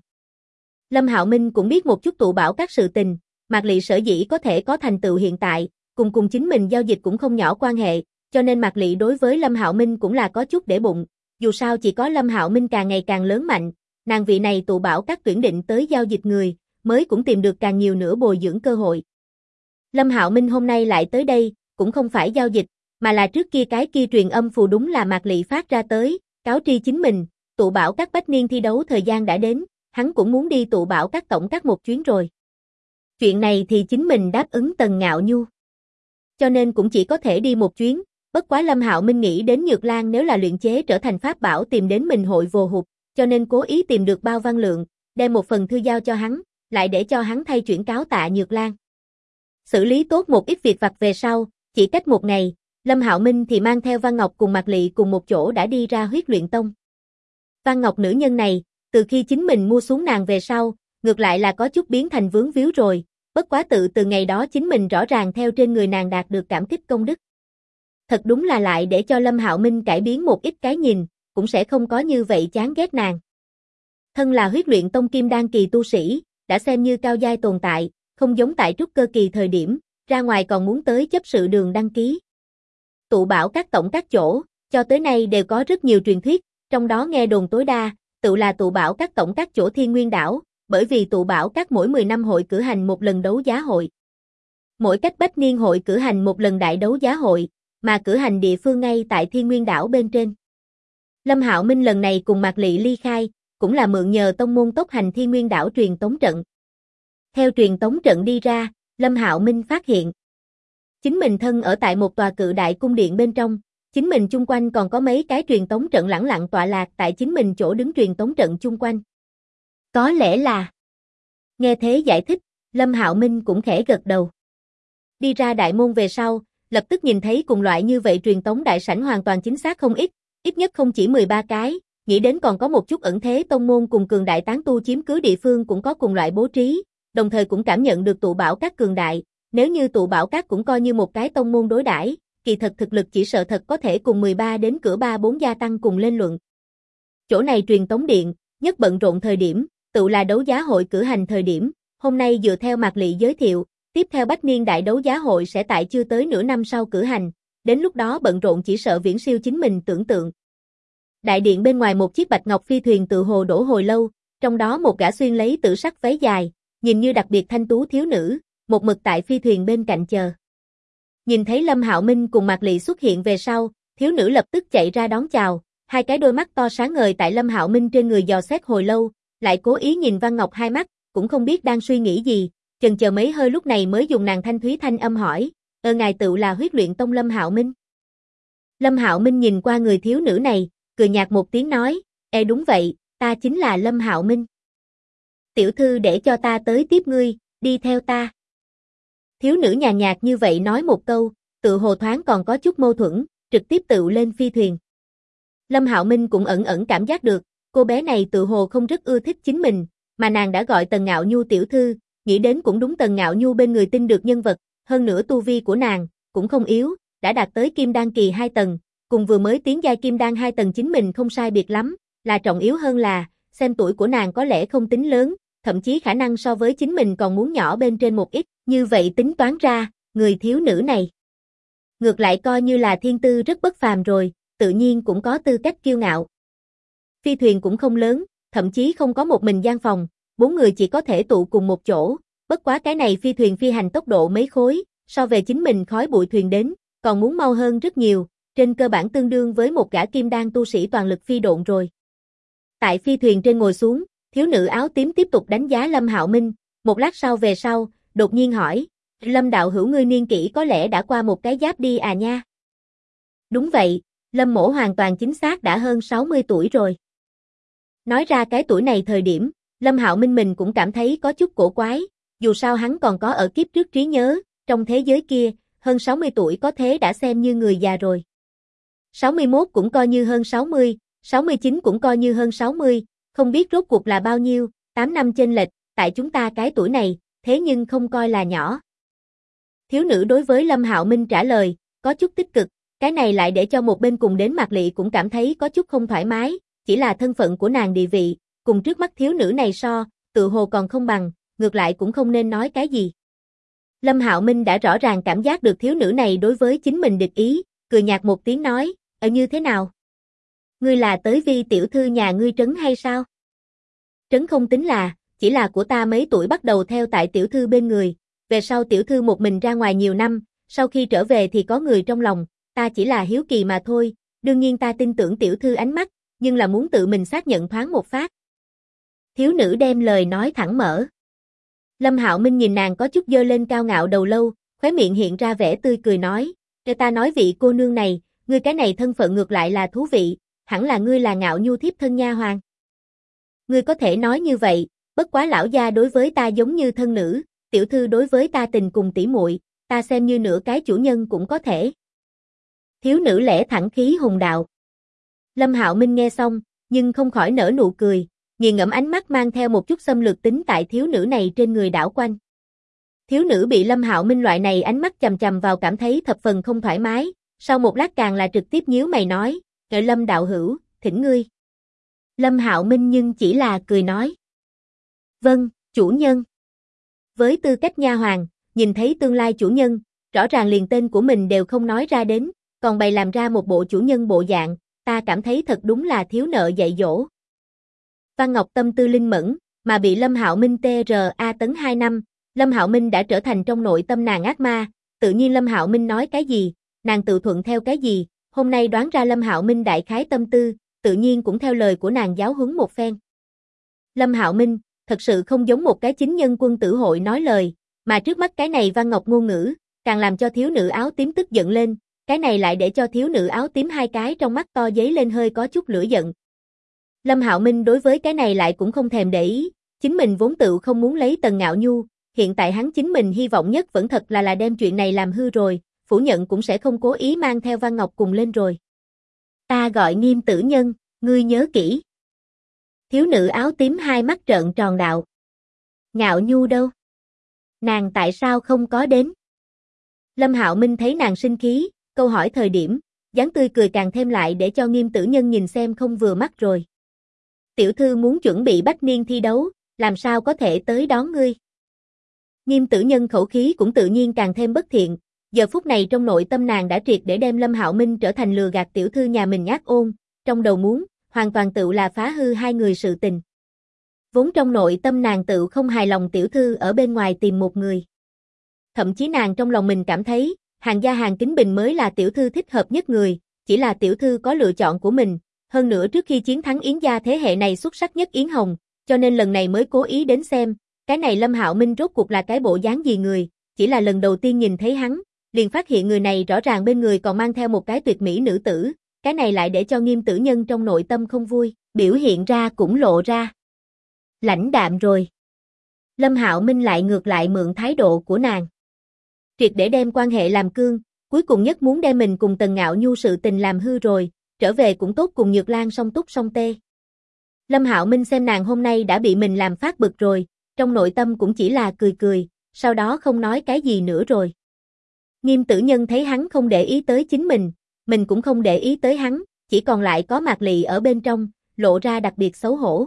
Lâm Hạo Minh cũng biết một chút tụ bảo các sự tình, Mạc Lị sở dĩ có thể có thành tựu hiện tại, cùng chính mình giao dịch cũng không nhỏ quan hệ, cho nên Mạc Lị đối với Lâm Hạo Minh cũng là có chút để bụng, dù sao chỉ có Lâm Hạo Minh càng ngày càng lớn mạnh, nàng vị này tụ bảo các tuyển định tới giao dịch người, mới cũng tìm được càng nhiều nữa bồi dưỡng cơ hội. Lâm Hạo Minh hôm nay lại tới đây, cũng không phải giao dịch, mà là trước kia cái kia truyền âm phù đúng là Mạc Lị phát ra tới, cáo tri chính mình, tụ bảo các bách niên thi đấu thời gian đã đến, hắn cũng muốn đi tụ bảo các tổng các một chuyến rồi. Chuyện này thì chính mình đáp ứng Tần Ngạo Nhu. Cho nên cũng chỉ có thể đi một chuyến, bất quá Lâm Hạo Minh nghĩ đến Nhược Lan nếu là luyện chế trở thành pháp bảo tìm đến mình hội vồ hụt, cho nên cố ý tìm được Bao Văn Lượng, đem một phần thư giao cho hắn, lại để cho hắn thay chuyển cáo tạ Nhược Lan. Xử lý tốt một ít việc vặt về sau, chỉ cách một ngày, Lâm Hạo Minh thì mang theo Văn Ngọc cùng Mạc Lị cùng một chỗ đã đi ra Huyết Luyện Tông. Văn Ngọc nữ nhân này, từ khi chính mình mua xuống nàng về sau, ngược lại là có chút biến thành vướng víu rồi, bất quá từ ngày đó chính mình rõ ràng theo trên người nàng đạt được cảm kích công đức. Thật đúng là lại để cho Lâm Hạo Minh cải biến một ít cái nhìn, cũng sẽ không có như vậy chán ghét nàng. Thân là Huyết Luyện Tông kim đan kỳ tu sĩ, đã xem như cao giai tồn tại, không giống tại trúc cơ kỳ thời điểm, ra ngoài còn muốn tới chấp sự đường đăng ký. Tụ bảo các tổng các chỗ, cho tới nay đều có rất nhiều truyền thuyết, trong đó nghe đồn tối đa, tự là tụ bảo các tổng các chỗ Thiên Nguyên đảo, bởi vì tụ bảo các mỗi 10 năm hội cử hành một lần đấu giá hội. Mỗi cách bách niên hội cử hành một lần đại đấu giá hội, mà cử hành địa phương ngay tại Thiên Nguyên đảo bên trên. Lâm Hạo Minh lần này cùng Mạc Lị ly khai, cũng là mượn nhờ tông môn tốc hành Thiên Nguyên đảo truyền tống trận. Theo truyền tống trận đi ra, Lâm Hạo Minh phát hiện chính mình thân ở tại một tòa cự đại cung điện bên trong, chính mình chung quanh còn có mấy cái truyền tống trận lẳng lặng tọa lạc tại chính mình chỗ đứng truyền tống trận chung quanh. Có lẽ là... Nghe thế giải thích, Lâm Hạo Minh cũng khẽ gật đầu. Đi ra đại môn về sau, lập tức nhìn thấy cùng loại như vậy truyền tống đại sảnh hoàn toàn chính xác không ít nhất không chỉ 13 cái, nghĩ đến còn có một chút ẩn thế tông môn cùng cường đại tán tu chiếm cứ địa phương cũng có cùng loại bố trí, đồng thời cũng cảm nhận được tụ bảo các cường đại, nếu như tụ bảo các cũng coi như một cái tông môn đối đãi, kỳ thật thực lực chỉ sợ thật có thể cùng 13 đến cửa 3-4 gia tăng cùng lên luận. Chỗ này truyền tống điện, nhất bận rộn thời điểm, tự là đấu giá hội cử hành thời điểm, hôm nay dựa theo Mạc Lị giới thiệu, tiếp theo bách niên đại đấu giá hội sẽ tại chưa tới nửa năm sau cử hành, đến lúc đó bận rộn chỉ sợ viễn siêu chính mình tưởng tượng. Đại điện bên ngoài một chiếc bạch ngọc phi thuyền tự hồ đổ hồi lâu, trong đó một gã xuyên lấy tử sắc váy dài, nhìn như đặc biệt thanh tú thiếu nữ, một mực tại phi thuyền bên cạnh chờ. Nhìn thấy Lâm Hạo Minh cùng Mạc Lị xuất hiện về sau, thiếu nữ lập tức chạy ra đón chào, Hai cái đôi mắt to sáng ngời tại Lâm Hạo Minh trên người dò xét hồi lâu, lại cố ý nhìn Văn Ngọc hai mắt, cũng không biết đang suy nghĩ gì, chần chờ mấy hơi lúc này mới dùng nàng thanh thúy thanh âm hỏi, ngài tựu là Huyết Luyện Tông Lâm Hạo Minh. Lâm Hạo Minh nhìn qua người thiếu nữ này, cười nhạt một tiếng nói, đúng vậy, ta chính là Lâm Hạo Minh. Tiểu thư để cho ta tới tiếp ngươi, đi theo ta. Thiếu nữ nhàn nhạt như vậy nói một câu, tự hồ thoáng còn có chút mâu thuẫn, trực tiếp tựu lên phi thuyền. Lâm Hạo Minh cũng ẩn ẩn cảm giác được, cô bé này tự hồ không rất ưa thích chính mình, mà nàng đã gọi Tần Ngạo Nhu tiểu thư, nghĩ đến cũng đúng, Tần Ngạo Nhu bên người tin được nhân vật, hơn nữa tu vi của nàng cũng không yếu, đã đạt tới Kim Đan kỳ 2 tầng, cùng vừa mới tiến giai Kim Đan 2 tầng chính mình không sai biệt lắm, là trọng yếu hơn là, xem tuổi của nàng có lẽ không tính lớn, thậm chí khả năng so với chính mình còn muốn nhỏ bên trên một ít, như vậy tính toán ra, người thiếu nữ này ngược lại coi như là thiên tư rất bất phàm rồi, tự nhiên cũng có tư cách kiêu ngạo. Phi thuyền cũng không lớn, thậm chí không có một mình gian phòng, 4 người chỉ có thể tụ cùng một chỗ, bất quá cái này phi thuyền phi hành tốc độ mấy khối, so về chính mình khói bụi thuyền đến, còn muốn mau hơn rất nhiều, trên cơ bản tương đương với một gã kim đan tu sĩ toàn lực phi độn rồi. Tại phi thuyền trên ngồi xuống, thiếu nữ áo tím tiếp tục đánh giá Lâm Hạo Minh, một lát sau về sau, đột nhiên hỏi, Lâm đạo hữu ngươi niên kỷ có lẽ đã qua một cái giáp đi à nha. Đúng vậy, Lâm mỗ hoàn toàn chính xác đã hơn 60 tuổi rồi. Nói ra cái tuổi này thời điểm, Lâm Hạo Minh mình cũng cảm thấy có chút cổ quái, dù sao hắn còn có ở kiếp trước trí nhớ, trong thế giới kia, hơn 60 tuổi có thế đã xem như người già rồi. 61 cũng coi như hơn 60, 69 cũng coi như hơn 60, không biết rốt cuộc là bao nhiêu, 8 năm chênh lệch, tại chúng ta cái tuổi này, thế nhưng không coi là nhỏ. Thiếu nữ đối với Lâm Hạo Minh trả lời, có chút tích cực, cái này lại để cho một bên cùng đến Mạc Lị cũng cảm thấy có chút không thoải mái, chỉ là thân phận của nàng địa vị, cùng trước mắt thiếu nữ này so, tự hồ còn không bằng, ngược lại cũng không nên nói cái gì. Lâm Hạo Minh đã rõ ràng cảm giác được thiếu nữ này đối với chính mình địch ý, cười nhạt một tiếng nói, như thế nào? Ngươi là tới vi tiểu thư nhà ngươi trấn hay sao? Trấn không tính là, chỉ là của ta mấy tuổi bắt đầu theo tại tiểu thư bên người, về sau tiểu thư một mình ra ngoài nhiều năm, sau khi trở về thì có người trong lòng, ta chỉ là hiếu kỳ mà thôi, đương nhiên ta tin tưởng tiểu thư ánh mắt, nhưng là muốn tự mình xác nhận thoáng một phát. Thiếu nữ đem lời nói thẳng mở. Lâm Hạo Minh nhìn nàng có chút dơ lên cao ngạo đầu lâu, khóe miệng hiện ra vẻ tươi cười nói, để ta nói vị cô nương này, ngươi cái này thân phận ngược lại là thú vị, hẳn là ngươi là Ngạo Nhu thiếp thân nha hoàn. Ngươi có thể nói như vậy, bất quá lão gia đối với ta giống như thân nữ, tiểu thư đối với ta tình cùng tỉ muội, ta xem như nửa cái chủ nhân cũng có thể. Thiếu nữ lẽ thẳng khí hùng đạo. Lâm Hạo Minh nghe xong, nhưng không khỏi nở nụ cười, nghiền ngẫm ánh mắt mang theo một chút xâm lược tính tại thiếu nữ này trên người đảo quanh. Thiếu nữ bị Lâm Hạo Minh loại này ánh mắt chằm chằm vào cảm thấy thập phần không thoải mái, sau một lát càng là trực tiếp nhíu mày nói, Lâm đạo hữu, thỉnh ngươi. Lâm Hạo Minh nhưng chỉ là cười nói. Vâng, chủ nhân. Với tư cách nha hoàn, nhìn thấy tương lai chủ nhân, rõ ràng liền tên của mình đều không nói ra đến, còn bày làm ra một bộ chủ nhân bộ dạng, ta cảm thấy thật đúng là thiếu nợ dạy dỗ. Văn Ngọc tâm tư linh mẫn, mà bị Lâm Hạo Minh TRA tấn 2 năm, Lâm Hạo Minh đã trở thành trong nội tâm nàng ác ma, tự nhiên Lâm Hạo Minh nói cái gì, nàng tự thuận theo cái gì, hôm nay đoán ra Lâm Hạo Minh đại khái tâm tư, tự nhiên cũng theo lời của nàng giáo huấn một phen. Lâm Hạo Minh, thật sự không giống một cái chính nhân quân tử hội nói lời, mà trước mắt cái này Văn Ngọc ngôn ngữ, càng làm cho thiếu nữ áo tím tức giận lên, cái này lại để cho thiếu nữ áo tím hai cái trong mắt to giấy lên hơi có chút lửa giận. Lâm Hạo Minh đối với cái này lại cũng không thèm để ý, chính mình vốn tự không muốn lấy Tần Ngạo Nhu, hiện tại hắn chính mình hy vọng nhất vẫn thật là đem chuyện này làm hư rồi, phủ nhận cũng sẽ không cố ý mang theo Văn Ngọc cùng lên rồi. Ta gọi Nghiêm tử nhân, ngươi nhớ kỹ. Thiếu nữ áo tím hai mắt trợn tròn đạo. Ngạo Nhu đâu? Nàng tại sao không có đến? Lâm Hạo Minh thấy nàng sinh khí, câu hỏi thời điểm, dáng tươi cười càng thêm lại để cho Nghiêm tử nhân nhìn xem không vừa mắt rồi. Tiểu thư muốn chuẩn bị bách niên thi đấu, làm sao có thể tới đón ngươi? Nghiêm tử nhân khẩu khí cũng tự nhiên càng thêm bất thiện, giờ phút này trong nội tâm nàng đã triệt để đem Lâm Hạo Minh trở thành lừa gạt tiểu thư nhà mình ác ôn, trong đầu muốn, hoàn toàn tự là phá hư hai người sự tình. Vốn trong nội tâm nàng tự không hài lòng tiểu thư ở bên ngoài tìm một người. Thậm chí nàng trong lòng mình cảm thấy, Hàng Gia Hàng Kính Bình mới là tiểu thư thích hợp nhất người, chỉ là tiểu thư có lựa chọn của mình, hơn nữa trước khi chiến thắng Yến gia thế hệ này xuất sắc nhất Yến Hồng, cho nên lần này mới cố ý đến xem, cái này Lâm Hạo Minh rốt cuộc là cái bộ dáng gì người, chỉ là lần đầu tiên nhìn thấy hắn, liền phát hiện người này rõ ràng bên người còn mang theo một cái tuyệt mỹ nữ tử, cái này lại để cho Nghiêm Tử Nhân trong nội tâm không vui, biểu hiện ra cũng lộ ra lãnh đạm rồi. Lâm Hạo Minh lại ngược lại mượn thái độ của nàng, triệt để đem quan hệ làm cương, cuối cùng nhất muốn đem mình cùng Tần Ngạo Nhu sự tình làm hư rồi, trở về cũng tốt cùng Nhược Lan song túc song tê. Lâm Hạo Minh xem nàng hôm nay đã bị mình làm phát bực rồi, trong nội tâm cũng chỉ là cười cười, sau đó không nói cái gì nữa rồi. Nghiêm Tử Nhân thấy hắn không để ý tới chính mình cũng không để ý tới hắn, chỉ còn lại có Mạc Lị ở bên trong, lộ ra đặc biệt xấu hổ.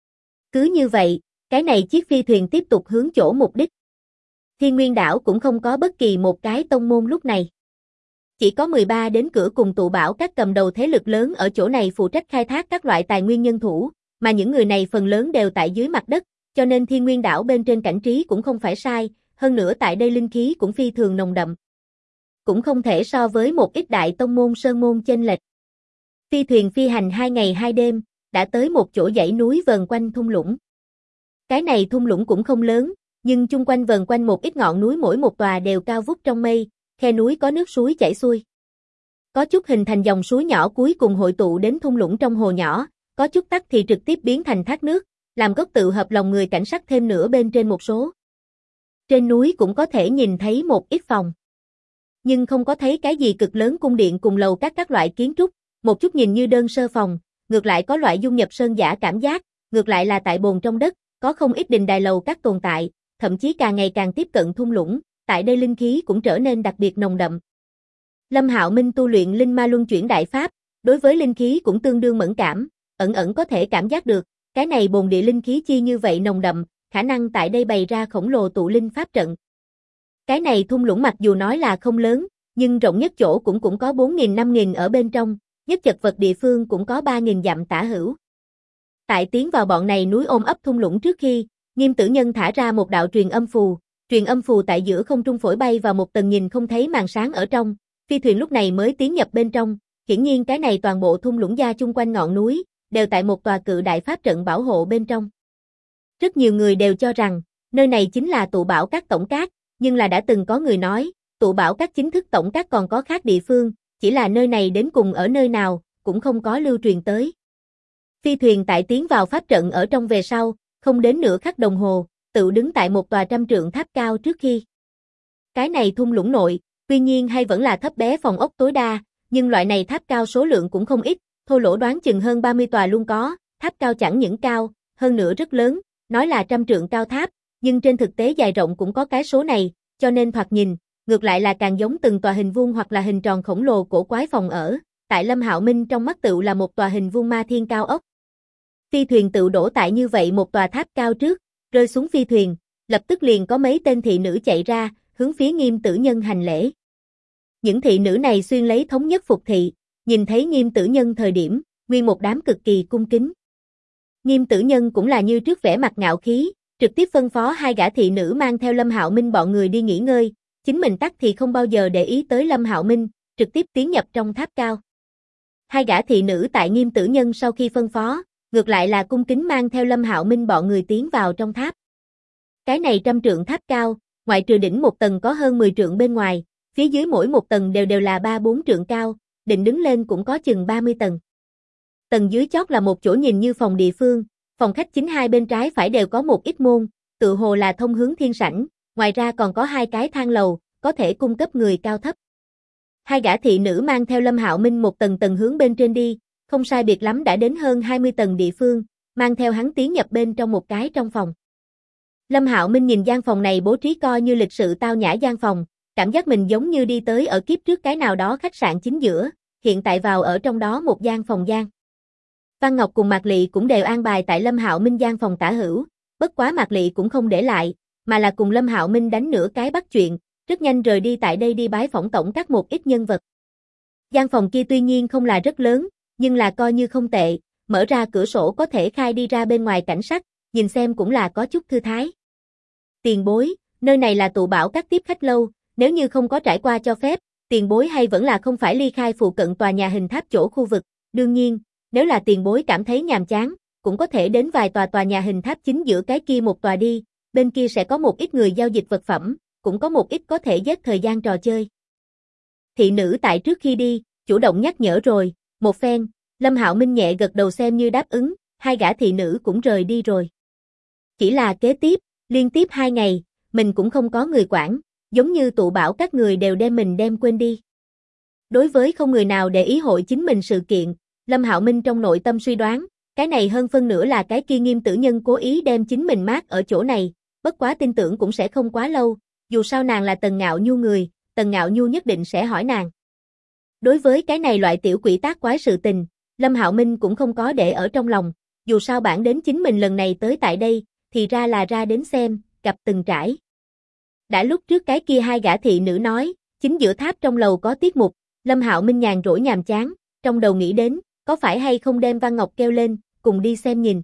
Cứ như vậy, cái này chiếc phi thuyền tiếp tục hướng chỗ mục đích. Thiên Nguyên đảo cũng không có bất kỳ một cái tông môn lúc này. Chỉ có 13 đến cửa cùng tụ bảo các cầm đầu thế lực lớn ở chỗ này phụ trách khai thác các loại tài nguyên nhân thủ, mà những người này phần lớn đều tại dưới mặt đất, cho nên Thiên Nguyên đảo bên trên cảnh trí cũng không phải sai, hơn nữa tại đây linh khí cũng phi thường nồng đậm. Cũng không thể so với một ít đại tông môn sơn môn chênh lệch. Phi thuyền phi hành 2 ngày 2 đêm, đã tới một chỗ dãy núi vờn quanh thung lũng. Cái này thung lũng cũng không lớn, nhưng chung quanh vờn quanh một ít ngọn núi mỗi một tòa đều cao vút trong mây, khe núi có nước suối chảy xuôi. Có chút hình thành dòng suối nhỏ cuối cùng hội tụ đến thung lũng trong hồ nhỏ, có chút tắc thì trực tiếp biến thành thác nước, làm gốc tự hợp lòng người cảnh sắc thêm nữa bên trên một số. Trên núi cũng có thể nhìn thấy một ít phòng. Nhưng không có thấy cái gì cực lớn cung điện cùng lầu các loại kiến trúc, một chút nhìn như đơn sơ phòng, ngược lại có loại dung nhập sơn giả cảm giác, ngược lại là tại bồn trong đất, có không ít đình đài lầu các tồn tại, thậm chí càng ngày càng tiếp cận thung lũng, tại đây linh khí cũng trở nên đặc biệt nồng đậm. Lâm Hạo Minh tu luyện linh ma luân chuyển đại pháp, đối với linh khí cũng tương đương mẫn cảm, ẩn ẩn có thể cảm giác được, cái này bồn địa linh khí chi như vậy nồng đậm, khả năng tại đây bày ra khổng lồ tụ linh pháp trận. Cái này thung lũng mặc dù nói là không lớn, nhưng rộng nhất chỗ cũng có 4.000-5.000 ở bên trong, nhất chật vật địa phương cũng có 3.000 dặm tả hữu. Tại tiến vào bọn này núi ôm ấp thung lũng trước khi, Nghiêm Tử Nhân thả ra một đạo truyền âm phù tại giữa không trung phổi bay vào một tầng nhìn không thấy màn sáng ở trong, phi thuyền lúc này mới tiến nhập bên trong, hiển nhiên cái này toàn bộ thung lũng gia chung quanh ngọn núi, đều tại một tòa cự đại pháp trận bảo hộ bên trong. Rất nhiều người đều cho rằng, nơi này chính là tụ bảo các tổng các, nhưng là đã từng có người nói, tụ bảo các chính thức tổng các còn có khác địa phương, chỉ là nơi này đến cùng ở nơi nào, cũng không có lưu truyền tới. Phi thuyền tại tiến vào pháp trận ở trong về sau, không đến nửa khắc đồng hồ, tự đứng tại một tòa 100 trượng tháp cao trước khi. Cái này thung lũng nội, tuy nhiên hay vẫn là thấp bé phòng ốc tối đa, nhưng loại này tháp cao số lượng cũng không ít, thô lỗ đoán chừng hơn 30 tòa luôn có, tháp cao chẳng những cao, hơn nữa rất lớn, nói là 100 trượng cao tháp, nhưng trên thực tế dài rộng cũng có cái số này, cho nên thoạt nhìn, ngược lại là càng giống từng tòa hình vuông hoặc là hình tròn khổng lồ cổ quái phòng ở, tại Lâm Hạo Minh trong mắt tựu là một tòa hình vuông ma thiên cao ốc. Phi thuyền tự đổ tại như vậy một tòa tháp cao trước, rơi xuống phi thuyền, lập tức liền có mấy tên thị nữ chạy ra, hướng phía Nghiêm Tử Nhân hành lễ. Những thị nữ này xuyên lấy thống nhất phục thị, nhìn thấy Nghiêm Tử Nhân thời điểm, nguyên một đám cực kỳ cung kính. Nghiêm Tử Nhân cũng là như trước vẻ mặt ngạo khí, trực tiếp phân phó 2 gã thị nữ mang theo Lâm Hạo Minh bọn người đi nghỉ ngơi, chính mình tắc thì không bao giờ để ý tới Lâm Hạo Minh, trực tiếp tiến nhập trong tháp cao. 2 gã thị nữ tại Nghiêm Tử Nhân sau khi phân phó, ngược lại là cung kính mang theo Lâm Hạo Minh bọn người tiến vào trong tháp. Cái này 100 trượng tháp cao, ngoại trừ đỉnh một tầng có hơn 10 trượng bên ngoài, phía dưới mỗi một tầng đều là 3-4 trượng cao, định đứng lên cũng có chừng 30 tầng. Tầng dưới chót là một chỗ nhìn như phòng địa phương, phòng khách chính hai bên trái phải đều có một ít môn, tự hồ là thông hướng thiên sảnh, ngoài ra còn có 2 cái thang lầu, có thể cung cấp người cao thấp. 2 gã thị nữ mang theo Lâm Hạo Minh một tầng tầng hướng bên trên đi, không sai biệt lắm đã đến hơn 20 tầng địa phương, mang theo hắn tiến nhập bên trong một cái trong phòng. Lâm Hạo Minh nhìn gian phòng này bố trí coi như lịch sự tao nhã gian phòng, cảm giác mình giống như đi tới ở kiếp trước cái nào đó khách sạn chính giữa, hiện tại vào ở trong đó một gian phòng gian. Văn Ngọc cùng Mạc Lị cũng đều an bài tại Lâm Hạo Minh gian phòng tả hữu, bất quá Mạc Lị cũng không để lại, mà là cùng Lâm Hạo Minh đánh nửa cái bắt chuyện, rất nhanh rời đi tại đây đi bái phỏng tổng các một ít nhân vật. Gian phòng kia tuy nhiên không là rất lớn, nhưng là coi như không tệ, mở ra cửa sổ có thể khai đi ra bên ngoài cảnh sắc, nhìn xem cũng là có chút thư thái. Tiền bối, nơi này là tụ bảo các tiếp khách lâu, nếu như không có trải qua cho phép, tiền bối hay vẫn là không phải ly khai phụ cận tòa nhà hình tháp chỗ khu vực, đương nhiên, nếu là tiền bối cảm thấy nhàm chán, cũng có thể đến vài tòa nhà hình tháp chính giữa cái kia một tòa đi, bên kia sẽ có một ít người giao dịch vật phẩm, cũng có một ít có thể giết thời gian trò chơi. Thị nữ tại trước khi đi, chủ động nhắc nhở rồi, một phen, Lâm Hạo Minh nhẹ gật đầu xem như đáp ứng, hai gã thị nữ cũng rời đi rồi. Chỉ là kế tiếp, liên tiếp 2 ngày, mình cũng không có người quản, giống như tụ bảo các người đều đem mình đem quên đi. Đối với không người nào để ý hội chính mình sự kiện, Lâm Hạo Minh trong nội tâm suy đoán, cái này hơn phân nửa là cái kia Nghiêm Tử Nhân cố ý đem chính mình mát ở chỗ này, bất quá tin tưởng cũng sẽ không quá lâu, dù sao nàng là Tần Ngạo Nhu người, Tần Ngạo Nhu nhất định sẽ hỏi nàng. Đối với cái này loại tiểu quỷ tác quái sự tình, Lâm Hạo Minh cũng không có để ở trong lòng, dù sao bản đến chính mình lần này tới tại đây, thì ra là ra đến xem, gặp từng trải. Đã lúc trước cái kia hai gã thị nữ nói, chính giữa tháp trong lầu có tiết mục, Lâm Hạo Minh nhàn rỗi nhàm chán, trong đầu nghĩ đến, có phải hay không đem Văn Ngọc kêu lên, cùng đi xem nhìn.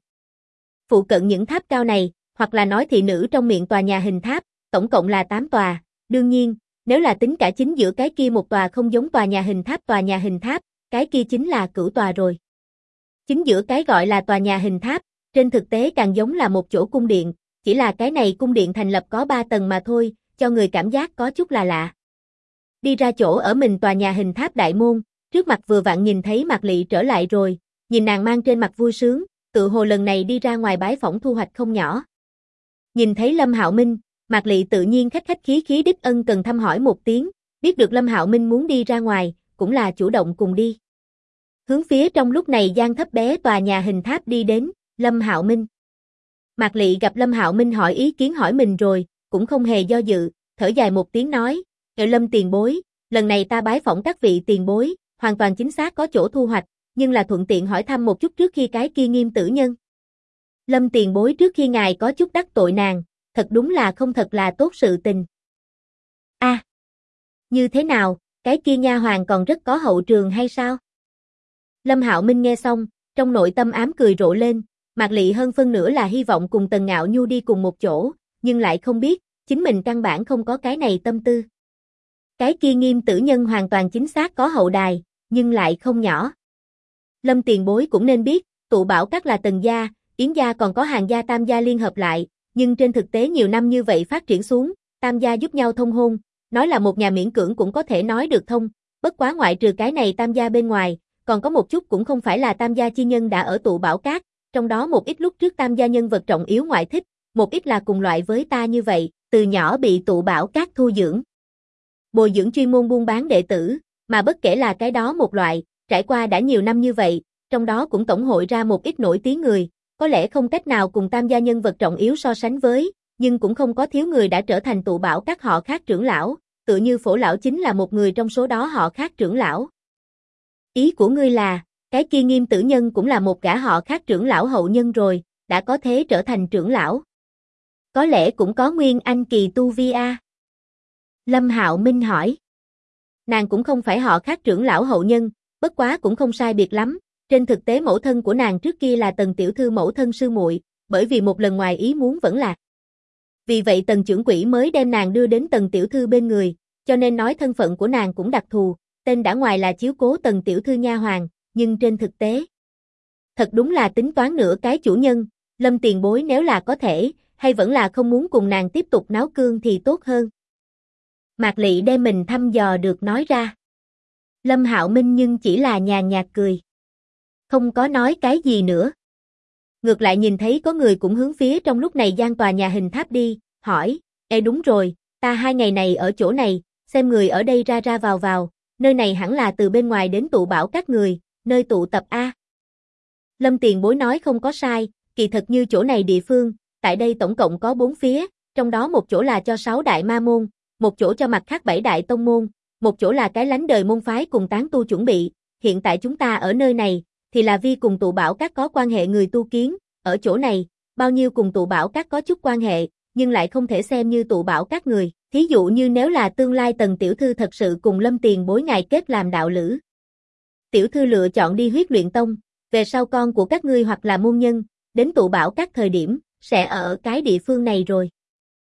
Phụ cận những tháp cao này, hoặc là nói thị nữ trong miệng tòa nhà hình tháp, tổng cộng là 8 tòa, đương nhiên, nếu là tính cả chính giữa cái kia một tòa không giống tòa nhà hình tháp, cái kia chính là cửu tòa rồi. Chính giữa cái gọi là tòa nhà hình tháp, trên thực tế càng giống là một chỗ cung điện, chỉ là cái này cung điện thành lập có 3 tầng mà thôi, cho người cảm giác có chút là lạ. Đi ra chỗ ở mình tòa nhà hình tháp đại môn, trước mặt vừa vặn nhìn thấy Mạc Lị trở lại rồi, nhìn nàng mang trên mặt vui sướng, tự hồ lần này đi ra ngoài bái phỏng thu hoạch không nhỏ. Nhìn thấy Lâm Hạo Minh, Mạc Lị tự nhiên khách khách khí khí đích ân cần thăm hỏi một tiếng, biết được Lâm Hạo Minh muốn đi ra ngoài, cũng là chủ động cùng đi. Hướng phía trong lúc này gian thấp bé tòa nhà hình tháp đi đến, Lâm Hạo Minh. Mạc Lị gặp Lâm Hạo Minh hỏi ý kiến hỏi mình rồi, cũng không hề do dự, thở dài một tiếng nói, Lâm tiền bối, lần này ta bái phỏng các vị tiền bối, hoàn toàn chính xác có chỗ thu hoạch, nhưng là thuận tiện hỏi thăm một chút trước khi cái kia Nghiêm Tử Nhân. Lâm tiền bối trước khi ngài có chút đắc tội nàng, thật đúng là không thật là tốt sự tình. Như thế nào, cái kia nha hoàn còn rất có hậu trường hay sao? Lâm Hạo Minh nghe xong, trong nội tâm ám cười rộ lên, Mạc Lị hơn phân nửa là hy vọng cùng Tần Ngạo Nhu đi cùng một chỗ, nhưng lại không biết, chính mình căn bản không có cái này tâm tư. Cái kia Nghiêm Tử Nhân hoàn toàn chính xác có hậu đài, nhưng lại không nhỏ. Lâm tiền bối cũng nên biết, tụ bảo các là Tần gia, Yến gia còn có Hàn gia Tam gia liên hợp lại, nhưng trên thực tế nhiều năm như vậy phát triển xuống, Tam gia giúp nhau thông hôn, nói là một nhà miễn cưỡng cũng có thể nói được thông, bất quá ngoại trừ cái này Tam gia bên ngoài, còn có một chút cũng không phải là Tam gia chi nhân đã ở tụ bảo các, trong đó một ít lúc trước Tam gia nhân vật trọng yếu ngoại thích, một ít là cùng loại với ta như vậy, từ nhỏ bị tụ bảo các thu dưỡng. Bồi dưỡng chuyên môn buôn bán đệ tử, mà bất kể là cái đó một loại, trải qua đã nhiều năm như vậy, trong đó cũng tổng hội ra một ít nổi tiếng người, có lẽ không cách nào cùng Tam gia nhân vật trọng yếu so sánh với, nhưng cũng không có thiếu người đã trở thành tụ bảo các họ khác trưởng lão, tựa như Phổ lão chính là một người trong số đó họ khác trưởng lão. Ý của ngươi là, cái kia Nghiêm Tử Nhân cũng là một gã họ khác trưởng lão hậu nhân rồi, đã có thế trở thành trưởng lão. Có lẽ cũng có nguyên anh kỳ tu vi a. Lâm Hạo Minh hỏi. Nàng cũng không phải họ khác trưởng lão hậu nhân, bất quá cũng không sai biệt lắm, trên thực tế mẫu thân của nàng trước kia là Tần tiểu thư mẫu thân sư muội, bởi vì một lần ngoài ý muốn vẫn lạc. Vì vậy Tần trưởng quỹ mới đem nàng đưa đến Tần tiểu thư bên người, cho nên nói thân phận của nàng cũng đặc thù, tên đã ngoài là chiếu cố Tần tiểu thư nha hoàn, nhưng trên thực tế, thật đúng là tính toán nửa cái chủ nhân, Lâm tiền bối nếu là có thể, hay vẫn là không muốn cùng nàng tiếp tục náo cương thì tốt hơn. Mạc Lị đem mình thăm dò được nói ra. Lâm Hạo Minh nhưng chỉ là nhàn nhạt cười. Không có nói cái gì nữa. Ngược lại nhìn thấy có người cũng hướng phía trong lúc này gian tòa nhà hình tháp đi, hỏi, đúng rồi, ta 2 ngày này ở chỗ này, xem người ở đây ra ra vào vào, nơi này hẳn là từ bên ngoài đến tụ bảo các người, nơi tụ tập A. Lâm tiền bối nói không có sai, kỳ thật như chỗ này địa phương, tại đây tổng cộng có 4 phía, trong đó một chỗ là cho 6 đại ma môn, một chỗ cho mặt khác 7 đại tông môn, một chỗ là cái lánh đời môn phái cùng tán tu chuẩn bị, hiện tại chúng ta ở nơi này, thì là vì cùng tụ bảo các có quan hệ người tu kiến, ở chỗ này, bao nhiêu cùng tụ bảo các có chút quan hệ, nhưng lại không thể xem như tụ bảo các người, thí dụ như nếu là tương lai Tần tiểu thư thật sự cùng Lâm tiền bối ngài kết làm đạo lữ. Tiểu thư lựa chọn đi huyết luyện tông, về sau con của các ngươi hoặc là môn nhân, đến tụ bảo các thời điểm, sẽ ở cái địa phương này rồi.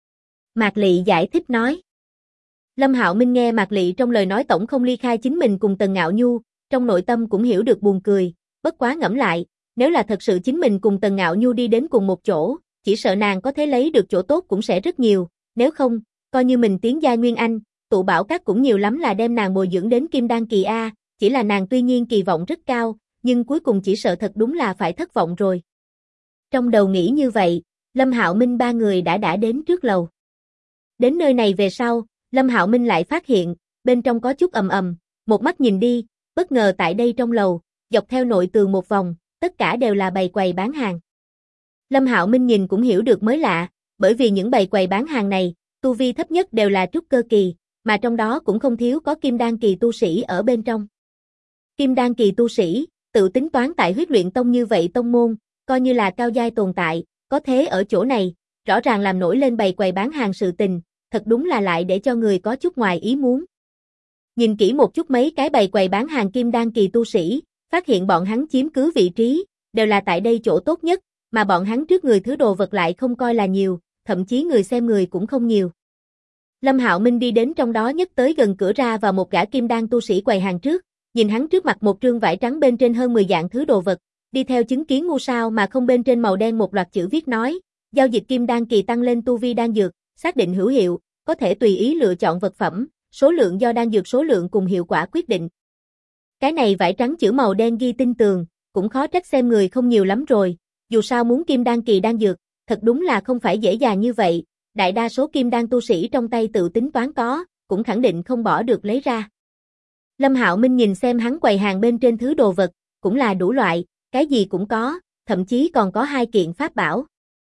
Mạc Lị giải thích nói. Lâm Hạo Minh nghe Mạc Lị trong lời nói tổng không ly khai chính mình cùng Tần Ngạo Nhu, trong nội tâm cũng hiểu được buồn cười, bất quá ngẫm lại, nếu là thật sự chính mình cùng Tần Ngạo Nhu đi đến cùng một chỗ, chỉ sợ nàng có thể lấy được chỗ tốt cũng sẽ rất nhiều, nếu không, coi như mình tiến giai Nguyên Anh, tụ bảo các cũng nhiều lắm là đem nàng bồi dưỡng đến Kim Đan kỳ A, chỉ là nàng tuy nhiên kỳ vọng rất cao, nhưng cuối cùng chỉ sợ thật đúng là phải thất vọng rồi. Trong đầu nghĩ như vậy, Lâm Hạo Minh ba người đã đến trước lầu. Đến nơi này về sau, Lâm Hạo Minh lại phát hiện, bên trong có chút ầm ầm, một mắt nhìn đi, bất ngờ tại đây trong lầu, dọc theo nội tường một vòng, tất cả đều là bày quầy bán hàng. Lâm Hạo Minh nhìn cũng hiểu được mới lạ, bởi vì những bày quầy bán hàng này, tu vi thấp nhất đều là trúc cơ kỳ, mà trong đó cũng không thiếu có kim đan kỳ tu sĩ ở bên trong. Kim đan kỳ tu sĩ, tự tính toán tại Huyết Luyện Tông như vậy tông môn, coi như là cao giai tồn tại, có thế ở chỗ này, rõ ràng làm nổi lên bày quầy bán hàng sự tình, thật đúng là lại để cho người có chút ngoài ý muốn. Nhìn kỹ một chút mấy cái bày quầy bán hàng kim đan kỳ tu sĩ, phát hiện bọn hắn chiếm cứ vị trí, đều là tại đây chỗ tốt nhất, mà bọn hắn trước người thứ đồ vật lại không coi là nhiều, thậm chí người xem người cũng không nhiều. Lâm Hạo Minh đi đến trong đó nhất tới gần cửa ra vào một gã kim đan tu sĩ quầy hàng trước, nhìn hắn trước mặt một trương vải trắng bên trên hơn 10 dạng thứ đồ vật, đi theo chứng kiến ngu sao mà không bên trên màu đen một loạt chữ viết nói, giao dịch kim đan kỳ tăng lên tu vi đan dược, xác định hữu hiệu, có thể tùy ý lựa chọn vật phẩm, số lượng do đan dược số lượng cùng hiệu quả quyết định. Cái này vải trắng chữ màu đen ghi tinh tường, cũng khó trách xem người không nhiều lắm rồi, dù sao muốn kim đan kỳ đan dược, thật đúng là không phải dễ dàng như vậy, đại đa số kim đan tu sĩ trong tay tự tính toán có, cũng khẳng định không bỏ được lấy ra. Lâm Hạo Minh nhìn xem hắn quầy hàng bên trên thứ đồ vật, cũng là đủ loại, cái gì cũng có, thậm chí còn có 2 kiện pháp bảo.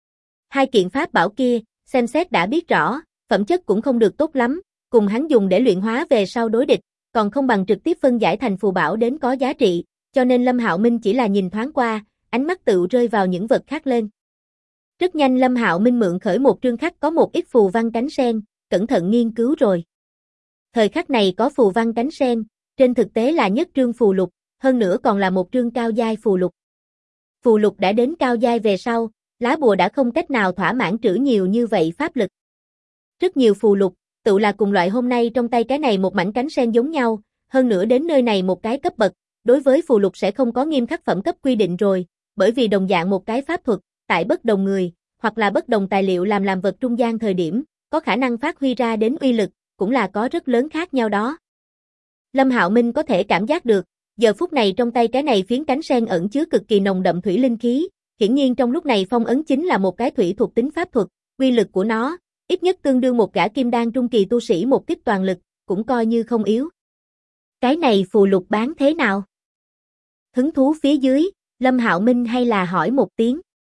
2 kiện pháp bảo kia, xem xét đã biết rõ, phẩm chất cũng không được tốt lắm, cùng hắn dùng để luyện hóa về sau đối địch, còn không bằng trực tiếp phân giải thành phù bảo đến có giá trị, cho nên Lâm Hạo Minh chỉ là nhìn thoáng qua, ánh mắt tự rơi vào những vật khác lên. Rất nhanh Lâm Hạo Minh mượn khởi một trương khắc có một ít phù văn cánh sen, cẩn thận nghiên cứu rồi. Thời khắc này có phù văn cánh sen, trên thực tế là nhất trương phù lục, hơn nữa còn là một trương cao giai phù lục. Phù lục đã đến cao giai về sau, lá bùa đã không cách nào thỏa mãn trữ nhiều như vậy pháp lực. Rất nhiều phù lục, tự là cùng loại hôm nay trong tay cái này một mảnh cánh sen giống nhau, hơn nữa đến nơi này một cái cấp bậc, đối với phù lục sẽ không có nghiêm khắc phẩm cấp quy định rồi, bởi vì đồng dạng một cái pháp thuật, tại bất đồng người, hoặc là bất đồng tài liệu làm vật trung gian thời điểm, có khả năng phát huy ra đến uy lực, cũng là có rất lớn khác nhau đó. Lâm Hạo Minh có thể cảm giác được, giờ phút này trong tay cái này phiến cánh sen ẩn chứa cực kỳ nồng đậm thủy linh khí, hiển nhiên trong lúc này phong ấn chính là một cái thủy thuộc tính pháp thuật, uy lực của nó, ít nhất tương đương một gã kim đan trung kỳ tu sĩ một kích toàn lực, cũng coi như không yếu. Cái này phù lục bán thế nào? Hứng thú phía dưới, Lâm Hạo Minh hay là hỏi một tiếng.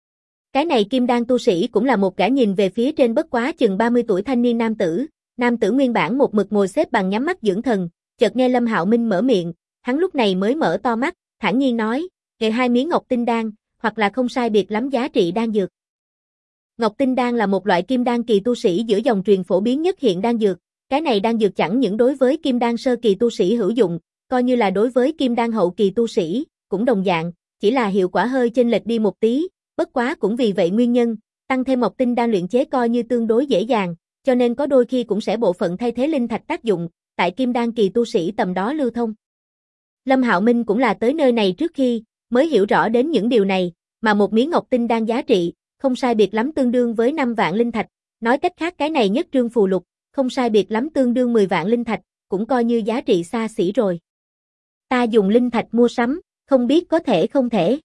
Cái này kim đan tu sĩ cũng là một gã nhìn về phía trên bất quá chừng 30 tuổi thanh niên nam tử nguyên bản một mực ngồi xếp bằng nhắm mắt dưỡng thần, chợt nghe Lâm Hạo Minh mở miệng, hắn lúc này mới mở to mắt, thản nhiên nói, "Nghề 2 miếng ngọc tinh đan, hoặc là không sai biệt lắm giá trị đan dược." Ngọc tinh đan là một loại kim đan kỳ tu sĩ giữa dòng truyền phổ biến nhất hiện đan dược, cái này đan dược chẳng những đối với kim đan sơ kỳ tu sĩ hữu dụng, coi như là đối với kim đan hậu kỳ tu sĩ, cũng đồng dạng, chỉ là hiệu quả hơi chênh lệch đi một tí, bất quá cũng vì vậy nguyên nhân, tăng thêm ngọc tinh đan luyện chế coi như tương đối dễ dàng, cho nên có đôi khi cũng sẽ bộ phận thay thế linh thạch tác dụng, tại kim đan kỳ tu sĩ tầm đó lưu thông. Lâm Hạo Minh cũng là tới nơi này trước khi, mới hiểu rõ đến những điều này, mà một miếng ngọc tinh đan giá trị, không sai biệt lắm tương đương với 5 vạn linh thạch, nói cách khác cái này nhất trương phù lục, không sai biệt lắm tương đương 10 vạn linh thạch, cũng coi như giá trị xa xỉ rồi. Ta dùng linh thạch mua sắm, không biết có thể không thể.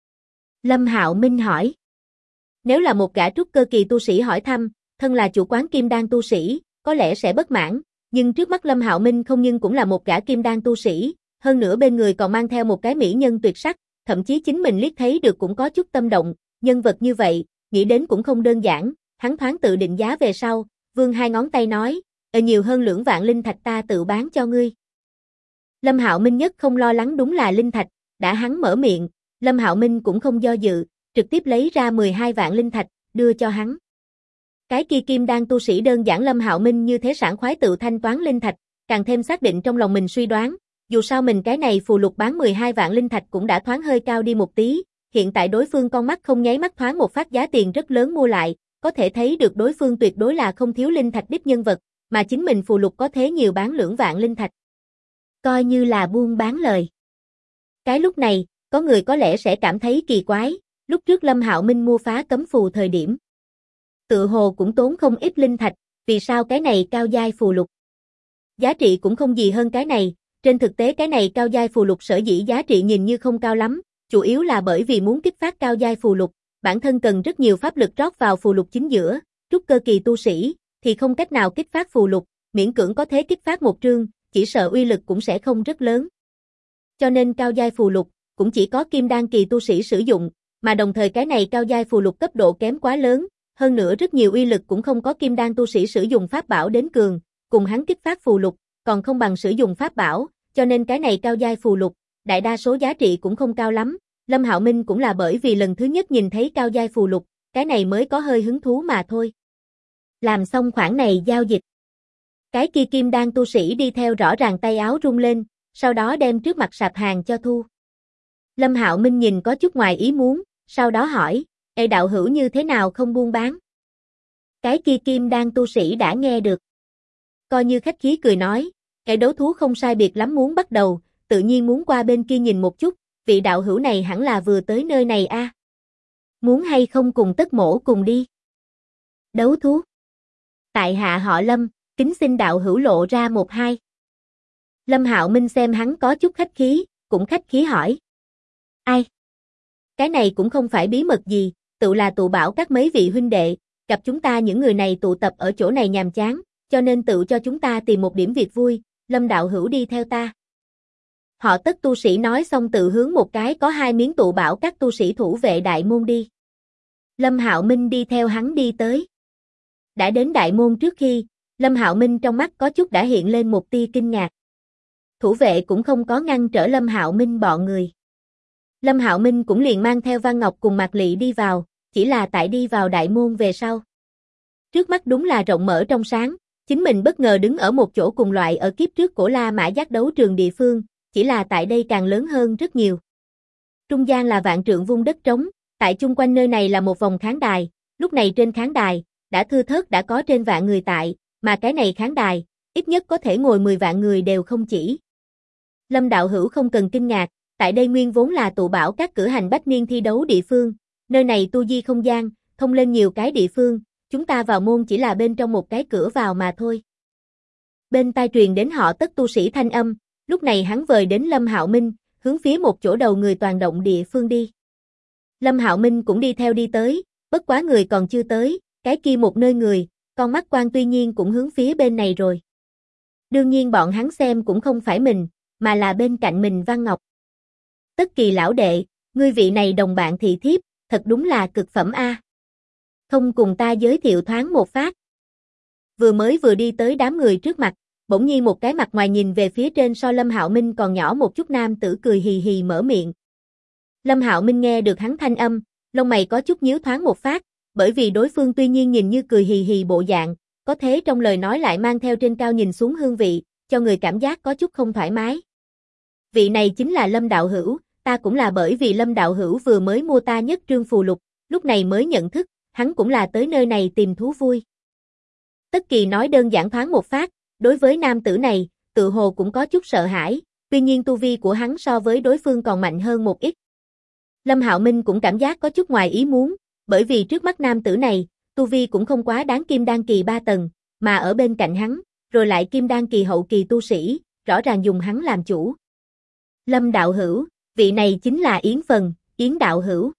Lâm Hạo Minh hỏi. Nếu là một gã trúc cơ kỳ tu sĩ hỏi thăm, thân là chủ quán kim đan tu sĩ, có lẽ sẽ bất mãn, nhưng trước mắt Lâm Hạo Minh không nhưng cũng là một gã kim đan tu sĩ, hơn nữa bên người còn mang theo một cái mỹ nhân tuyệt sắc, thậm chí chính mình liếc thấy được cũng có chút tâm động, nhân vật như vậy, nghĩ đến cũng không đơn giản, hắn thoáng tự định giá về sau, vươn 2 ngón tay nói, nhiều hơn 2 vạn linh thạch ta tự bán cho ngươi. Lâm Hạo Minh nhất không lo lắng đúng là linh thạch, đã hắn mở miệng, Lâm Hạo Minh cũng không do dự, trực tiếp lấy ra 12 vạn linh thạch, đưa cho hắn. Cái kia kim đan tu sĩ đơn giản Lâm Hạo Minh như thế sảng khoái tự thanh toán linh thạch, càng thêm xác định trong lòng mình suy đoán, dù sao mình cái này phù lục bán 12 vạn linh thạch cũng đã thoáng hơi cao đi một tí, hiện tại đối phương con mắt không nháy mắt thoáng một phát giá tiền rất lớn mua lại, có thể thấy được đối phương tuyệt đối là không thiếu linh thạch đích nhân vật, mà chính mình phù lục có thế nhiều bán 2 vạn linh thạch. Coi như là buôn bán lời. Cái lúc này, Có người có lẽ sẽ cảm thấy kỳ quái, lúc trước Lâm Hạo Minh mua phá cấm phù thời điểm. Tự hồ cũng tốn không ít linh thạch, vì sao cái này cao giai phù lục? Giá trị cũng không gì hơn cái này, trên thực tế cái này cao giai phù lục sở dĩ giá trị nhìn như không cao lắm, chủ yếu là bởi vì muốn kích phát cao giai phù lục, bản thân cần rất nhiều pháp lực rót vào phù lục chính giữa, trúc cơ kỳ tu sĩ thì không cách nào kích phát phù lục, miễn cưỡng có thể kích phát một trương, chỉ sợ uy lực cũng sẽ không rất lớn. Cho nên cao giai phù lục cũng chỉ có kim đan kỳ tu sĩ sử dụng, mà đồng thời cái này cao giai phù lục cấp độ kém quá lớn, hơn nữa rất nhiều uy lực cũng không có kim đan tu sĩ sử dụng pháp bảo đến cường, cùng hắn kích phát phù lục, còn không bằng sử dụng pháp bảo, cho nên cái này cao giai phù lục, đại đa số giá trị cũng không cao lắm. Lâm Hạo Minh cũng là bởi vì lần thứ nhất nhìn thấy cao giai phù lục, cái này mới có hơi hứng thú mà thôi. Làm xong khoản này giao dịch. Cái kia kim đan tu sĩ đi theo rõ ràng tay áo rung lên, sau đó đem trước mặt sạp hàng cho thu. Lâm Hạo Minh nhìn có chút ngoài ý muốn, sau đó hỏi, "Ê đạo hữu như thế nào không buôn bán?" Cái kia kim đan tu sĩ đã nghe được. Coi như khách khí cười nói, "Cái đấu thú không sai biệt lắm muốn bắt đầu, tự nhiên muốn qua bên kia nhìn một chút, vị đạo hữu này hẳn là vừa tới nơi này a. Muốn hay không cùng Tất Mỗ cùng đi?" Đấu thú. Tại hạ họ Lâm, kính xin đạo hữu lộ ra một hai. Lâm Hạo Minh xem hắn có chút khách khí, cũng khách khí hỏi. Ai? Cái này cũng không phải bí mật gì, tự là tụ bảo các mấy vị huynh đệ, gặp chúng ta những người này tụ tập ở chỗ này nhàm chán, cho nên tự cho chúng ta tìm một điểm việc vui, Lâm đạo hữu đi theo ta. Họ Tất tu sĩ nói xong tự hướng một cái có hai miếng tụ bảo các tu sĩ thủ vệ đại môn đi. Lâm Hạo Minh đi theo hắn đi tới. Đã đến đại môn trước khi, Lâm Hạo Minh trong mắt có chút đã hiện lên một tia kinh ngạc. Thủ vệ cũng không có ngăn trở Lâm Hạo Minh bọn người. Lâm Hạo Minh cũng liền mang theo Văn Ngọc cùng Mạc Lị đi vào, chỉ là tại đi vào đại môn về sau. Trước mắt đúng là rộng mở trong sáng, chính mình bất ngờ đứng ở một chỗ cùng loại ở kiếp trước Cổ La Mã Giác đấu trường địa phương, chỉ là tại đây càng lớn hơn rất nhiều. Trung gian là vạn trượng vuông đất trống, tại chung quanh nơi này là một vòng khán đài, lúc này trên khán đài, đã thưa thớt đã có trên vạn người tại, mà cái này khán đài, ít nhất có thể ngồi 10 vạn người đều không chỉ. Lâm đạo hữu không cần kinh ngạc, tại đây nguyên vốn là tụ bảo các cử hành bách niên thi đấu địa phương, nơi này tu di không gian, thông lên nhiều cái địa phương, chúng ta vào môn chỉ là bên trong một cái cửa vào mà thôi. Bên tai truyền đến họ Tất tu sĩ thanh âm, lúc này hắn vời đến Lâm Hạo Minh, hướng phía một chỗ đầu người toàn động địa phương đi. Lâm Hạo Minh cũng đi theo đi tới, bất quá người còn chưa tới, cái kia một nơi người, con mắt quan tuy nhiên cũng hướng phía bên này rồi. Đương nhiên bọn hắn xem cũng không phải mình, mà là bên cạnh mình Văn Ngọc. Tất Kỳ lão đệ, ngươi vị này đồng bạn thị thiếp, thật đúng là cực phẩm a. Không cùng ta giới thiệu thoáng một phát. Vừa mới vừa đi tới đám người trước mặt, bỗng nhiên một cái mặt ngoài nhìn về phía trên so Lâm Hạo Minh còn nhỏ một chút nam tử cười hì hì mở miệng. Lâm Hạo Minh nghe được hắn thanh âm, lông mày có chút nhíu thoáng một phát, bởi vì đối phương tuy nhiên nhìn như cười hì hì bộ dạng, có thế trong lời nói lại mang theo trên cao nhìn xuống hương vị, cho người cảm giác có chút không thoải mái. Vị này chính là Lâm đạo hữu, ta cũng là bởi vì Lâm đạo hữu vừa mới mua ta nhất trương phù lục, lúc này mới nhận thức, hắn cũng là tới nơi này tìm thú vui. Tất Kỳ nói đơn giản thoáng một phát, đối với nam tử này, tự hồ cũng có chút sợ hãi, tuy nhiên tu vi của hắn so với đối phương còn mạnh hơn một ít. Lâm Hạo Minh cũng cảm giác có chút ngoài ý muốn, bởi vì trước mắt nam tử này, tu vi cũng không quá đáng kim đan kỳ 3 tầng, mà ở bên cạnh hắn, rồi lại kim đan kỳ hậu kỳ tu sĩ, rõ ràng dùng hắn làm chủ. Lâm đạo hữu, vị này chính là Yến Phần, Yến đạo hữu.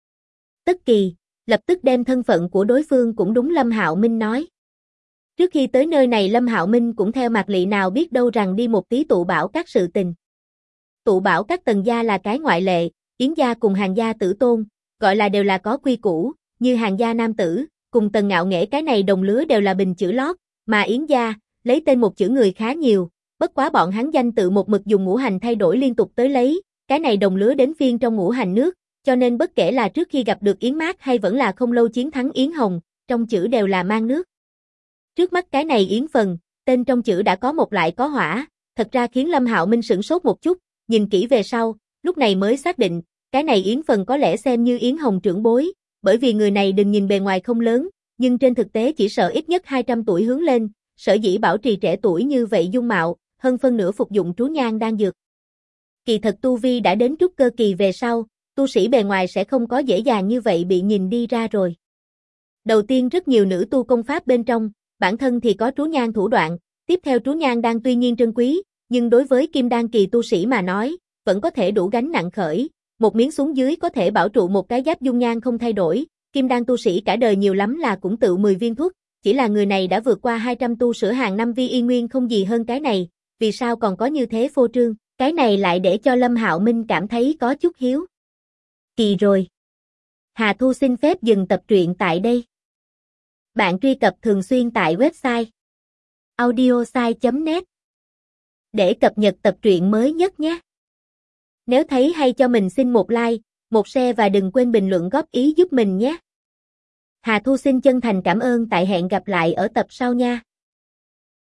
Tất Kỳ, lập tức đem thân phận của đối phương cũng đúng Lâm Hạo Minh nói. Trước khi tới nơi này Lâm Hạo Minh cũng theo Mạc Lị nào biết đâu rằng đi một tí tụ bảo các sự tình. Tụ bảo các Tần gia là cái ngoại lệ, Yến gia cùng Hàn gia tử tôn, gọi là đều là có quy củ, như Hàn gia nam tử, cùng Tần Ngạo Nghễ cái này đồng lứa đều là bình chữ lót, mà Yến gia, lấy tên một chữ người khá nhiều, bất quá bọn hắn danh tự một mực dùng ngũ hành thay đổi liên tục tới lấy, cái này đồng lứa đến phiên trong ngũ hành nước, cho nên bất kể là trước khi gặp được Yến Mát hay vẫn là không lâu chiến thắng Yến Hồng, trong chữ đều là mang nước. Trước mắt cái này Yến Phần, tên trong chữ đã có một lại có hỏa, thật ra khiến Lâm Hạo Minh sửng sốt một chút, nhìn kỹ về sau, lúc này mới xác định, cái này Yến Phần có lẽ xem như Yến Hồng trưởng bối, bởi vì người này đừng nhìn bề ngoài không lớn, nhưng trên thực tế chỉ sợ ít nhất 200 tuổi hướng lên, sở dĩ bảo trì trẻ tuổi như vậy dung mạo, hơn phân nửa phục dụng trú nhang đan dược. Kỳ thật tu vi đã đến trúc cơ kỳ về sau, tu sĩ bề ngoài sẽ không có dễ dàng như vậy bị nhìn đi ra rồi. Đầu tiên rất nhiều nữ tu công pháp bên trong, bản thân thì có trú nhang thủ đoạn, tiếp theo trú nhang đan tuy nhiên trân quý, nhưng đối với kim đan kỳ tu sĩ mà nói, vẫn có thể đủ gánh nặng khởi, một miếng xuống dưới có thể bảo trụ một cái giáp dung nhan không thay đổi, kim đan tu sĩ cả đời nhiều lắm là cũng tự 10 viên thuốc, chỉ là người này đã vượt qua 200 tu sửa hàng năm vi y nguyên không gì hơn cái này, vì sao còn có như thế phô trương, cái này lại để cho Lâm Hạo Minh cảm thấy có chút hiếu kỳ rồi. Hà Thu xin phép dừng tập truyện tại đây. Bạn truy cập thường xuyên tại website audiosai.net để cập nhật tập truyện mới nhất nhé. Nếu thấy hay cho mình xin một like, một share và đừng quên bình luận góp ý giúp mình nhé. Hà Thu xin chân thành cảm ơn, tại hẹn gặp lại ở tập sau nha.